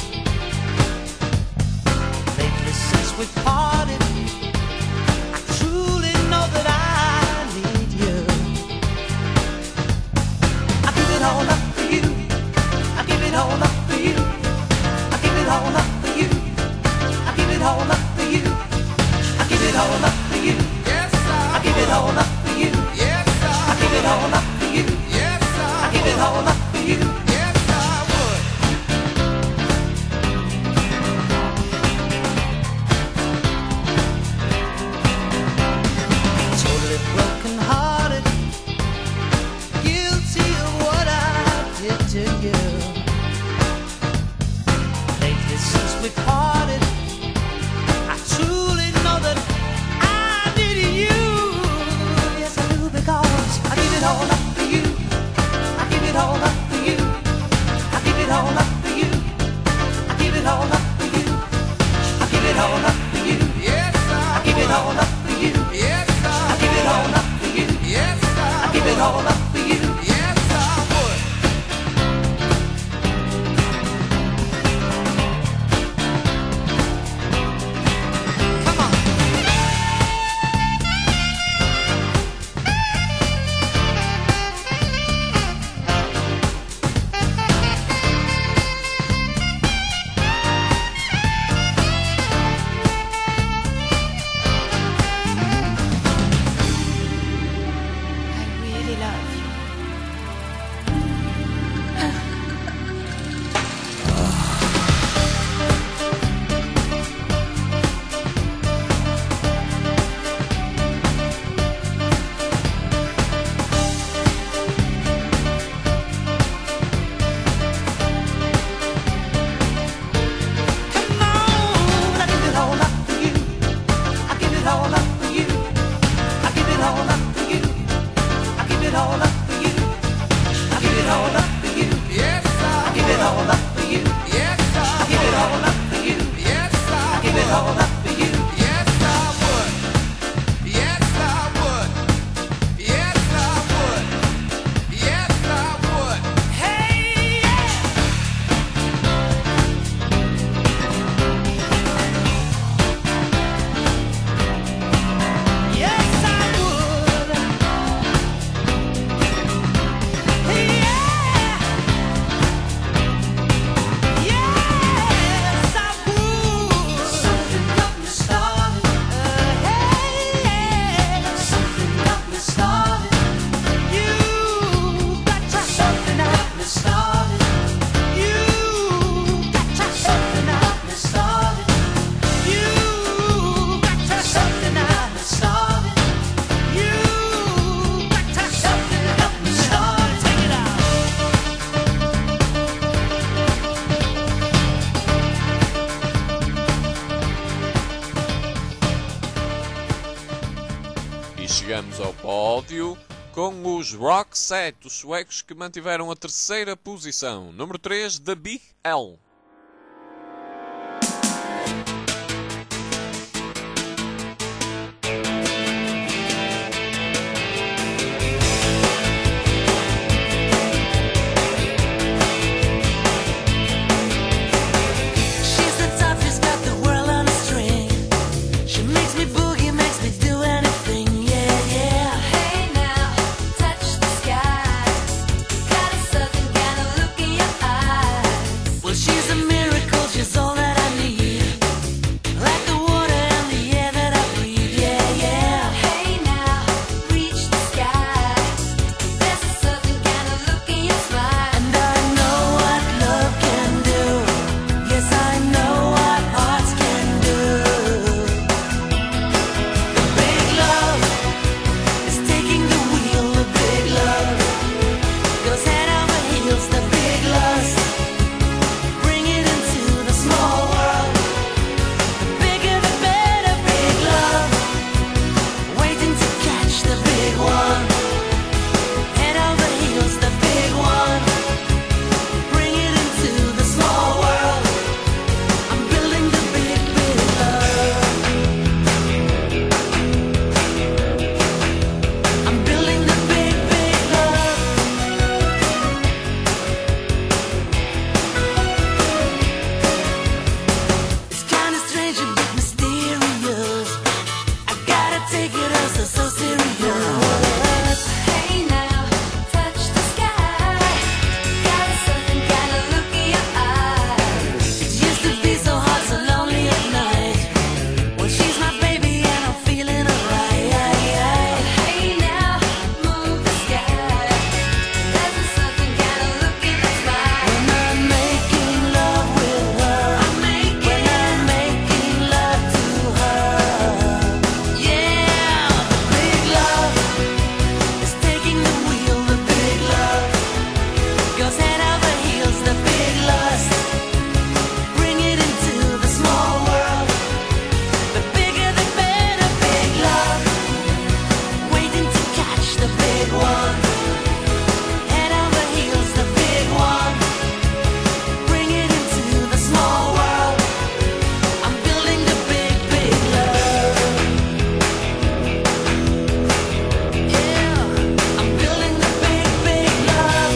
Lately since we parted, I truly know that I need you. I give it all up for you. I give it all up for you. I give it all up for you. I give it all up for you. I give it all up for you. Yes, I give it all up for you. Yes, I give it all up. Yes, I give it all up for you. Yes, I would. Totally broken hearted, guilty of what I've You com os Roxette, os suecos que mantiveram a terceira posição. Número 3, The Big L. She's the type who's got the world on a string. She makes me boogie, makes me do anything, yeah, yeah. Hey now, touch the sky. Got a southern kind of look in your eyes. Well, she's a miracle, she's all that I need. Like the water and the air that I breathe, yeah, yeah. Hey now, reach the sky. There's a southern kind of look in your smile. And I know what love can do. Yes, I know what hearts can do. The big love is taking the wheel. The big love goes head over heels. The big lust, bring it into the small world. The bigger the better. Big love, waiting to catch the big one. Head over heels. The big one, bring it into the small world. I'm building the big, big love. I'm building the big, big love. It's kinda strange and bit mysterious. I gotta take it all so serious. Hey now, touch the sky. Got a southern kind of look in your eyes. It used to be so hot, so lonely at night. Well, she's my baby and I'm feeling alright. Hey now, move the sky. There's a southern kind of look in your smile. When I'm making love with her, when I'm making love to her, yeah, the big love is taking the wheel. The big love goes head over heels. The big lust, bring it into the small world. The bigger the better. Big love, waiting to catch the big one. Head over heels. The big one, bring it into the small world. I'm building the big, big love. Yeah, I'm building the big, big love.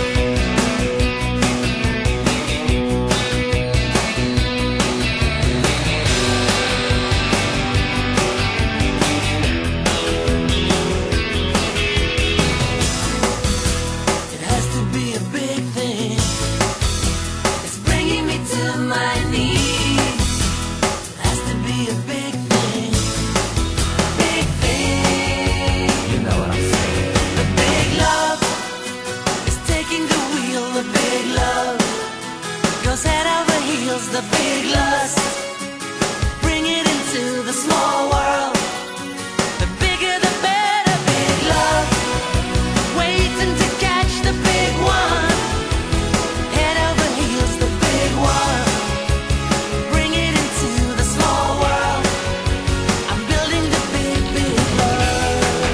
It has to be a big thing. It's bringing me to my knees. It has to be a big thing. Big thing. You know what I'm saying. The big love is taking the wheel. The big love goes head over heels. The big lust, bring it into the small world. The bigger the better. Big love, waiting to catch the big one. Head over heels. The big one, bring it into the small world. I'm building the big, big love.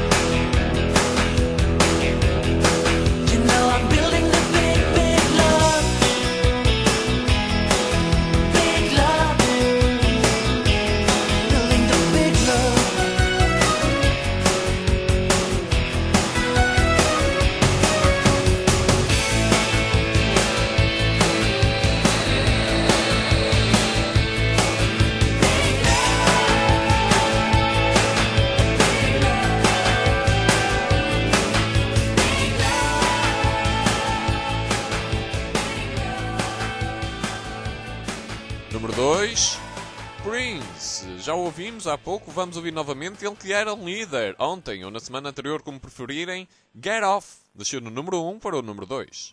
You know I'm building the big, big love. Big love, building the big love. Número 2, Prince. Já o ouvimos há pouco, vamos ouvir novamente. Ele que era líder ontem ou na semana anterior, como preferirem. Get Off. Desceu no número 1 para o número 2.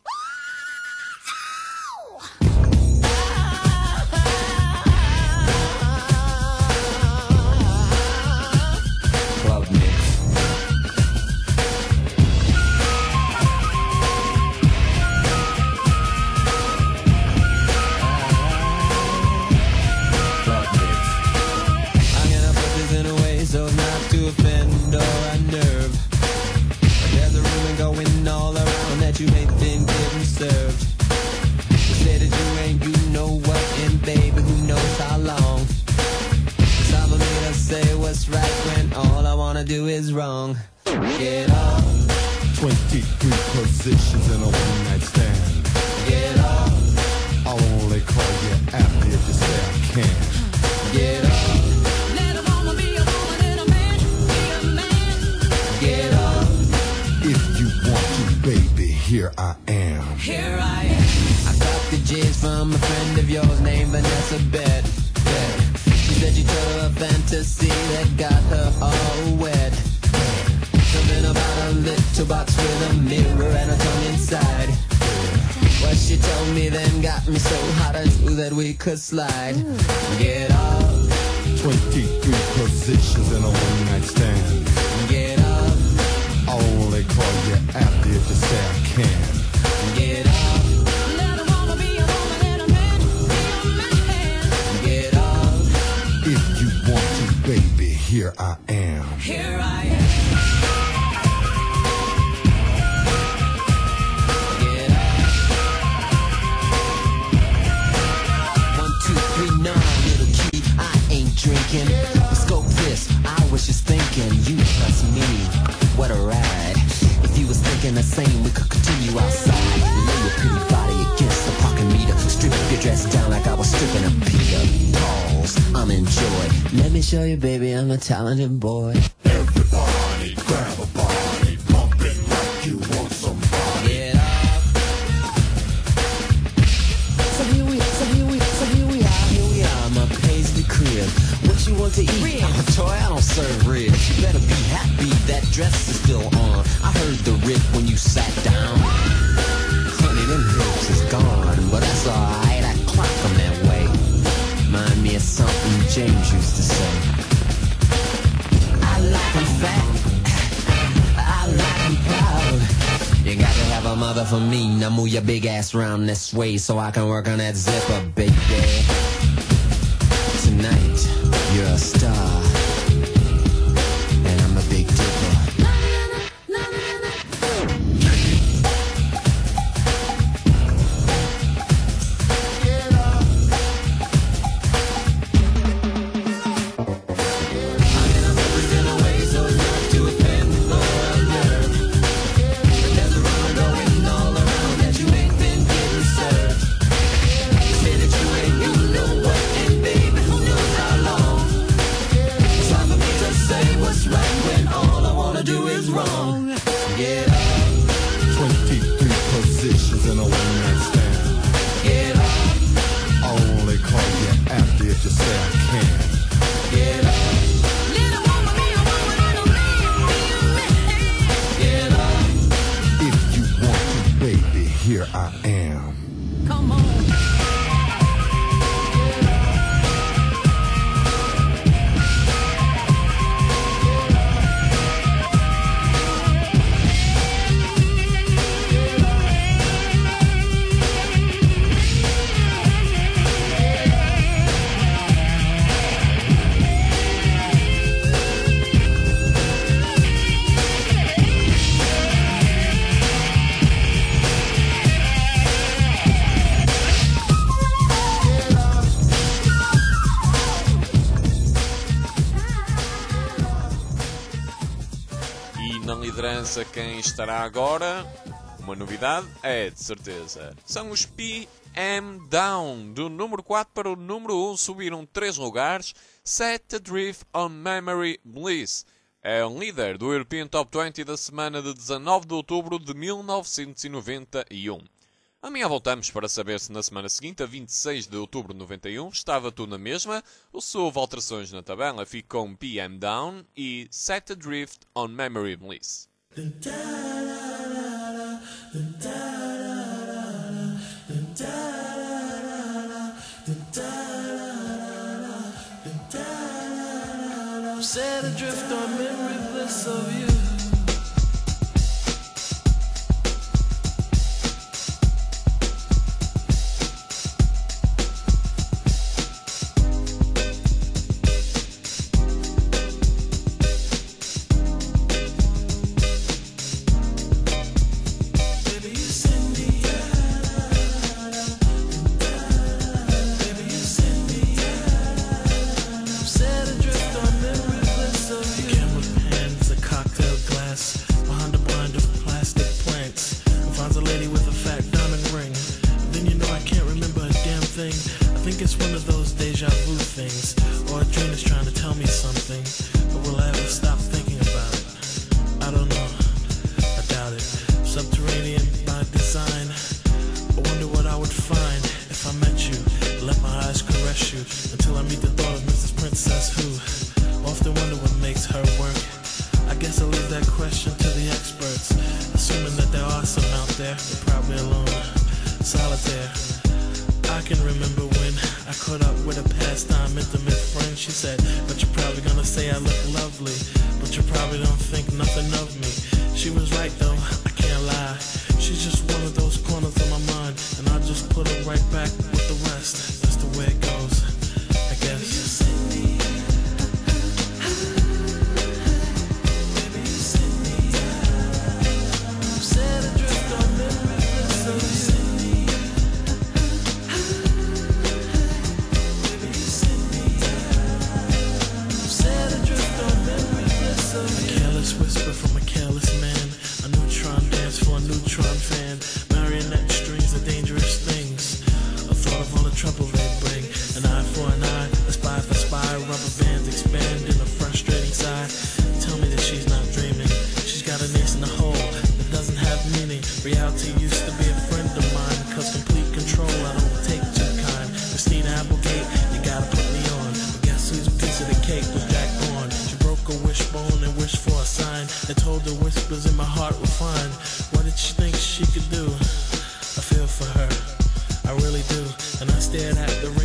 Club Mix. I'm gonna put this in a way so not to offend or unnerve. all around that you ain't been getting served. You say that you ain't, you know what, and baby, who knows how long. It's time for me to say what's right when all I wanna do is wrong. Get up. 23 positions in a one-night stand. Get up. I'll only call you after if you say I can. Get up. Let a woman be a woman and a man be a man. Get up. If you want to, baby, here I am. Here I am. I got the J's from a friend of yours named Vanessa Bed. She said you told her a fantasy that got her all wet. Something about a little box with a mirror and a tongue inside. What she told me then got me so hot I knew that we could slide. Get up. 23 positions in a one-night stand. Get up. I'll only call you after if you say I can. Get up. Let a woman be a woman and a man be a man. Get up. If you want to, baby, here I am. Here I am. Drinking, scope this, I was just thinking, you plus me, what a ride. If you was thinking the same, we could continue outside. Lay your pretty body against the parking meter. Strip your dress down like I was stripping a Peter. Pause, I'm in joy. Let me show you, baby, I'm a talented boy. Everybody grab a body, pumping like you want somebody. Get up. So here we are, my paisley crib. What you want to eat? I'm a toy, I don't serve ribs. You better be happy that dress is still on. I heard the rip when you sat down. Honey, them hips is gone, but that's alright, I clock them that way. Remind me of something James used to say. I like them fat, I like them proud. You got to have a mother for me. Now move your big ass round this way so I can work on that zipper, baby. Tonight, you're a star, and I'm a big dipper. Quem estará agora, uma novidade é de certeza. São os PM Down, do número 4 para o número 1, subiram 3 lugares. Set Adrift on Memory Bliss é um líder do European Top 20 da semana de 19 de outubro de 1991. Amanhã voltamos para saber se na semana seguinte, a 26 de outubro de 91, estava tudo na mesma ou se houve alterações na tabela. Fico com PM Down e Set Adrift on Memory Bliss. Set adrift on memory bliss of you. it's one of those deja vu things, or a dream is trying to tell me something, but will I ever stop thinking about it? I don't know, I doubt it. Subterranean by design, I wonder what I would find if I met you. Let my eyes caress you until I meet the thought of Mrs. Princess, who often wonder what makes her work. I guess I'll leave that question to the experts, assuming that there are some out there, but probably alone, solitaire. I can remember when I caught up with a pastime intimate friend. She said, but you're probably gonna say I look lovely, but you probably don't think nothing of me. She was right though, I can't lie. She's just one of those corners of my mind, and I'll just put her right back with the rest. That's the way it goes, I guess. Whisper from a careless man, a neutron dance for a neutron fan. Marionette strings are dangerous things, a thought of all the trouble they bring. An eye for an eye, a spy for spy. Rubber bands expand in a frustrating sigh. Tell me that she's not dreaming. She's got an ace in the hole that doesn't have meaning. Reality used to be a friend of mine, cause complete control I don't take too kind. Christina Applegate, you gotta put me on. But guess whose piece of the cake was Jack Bourne? She broke a wishbone and wished for a sign. They told her whispers in my heart were fine. What did she think she could do? I feel for her, I really do. And I stared at the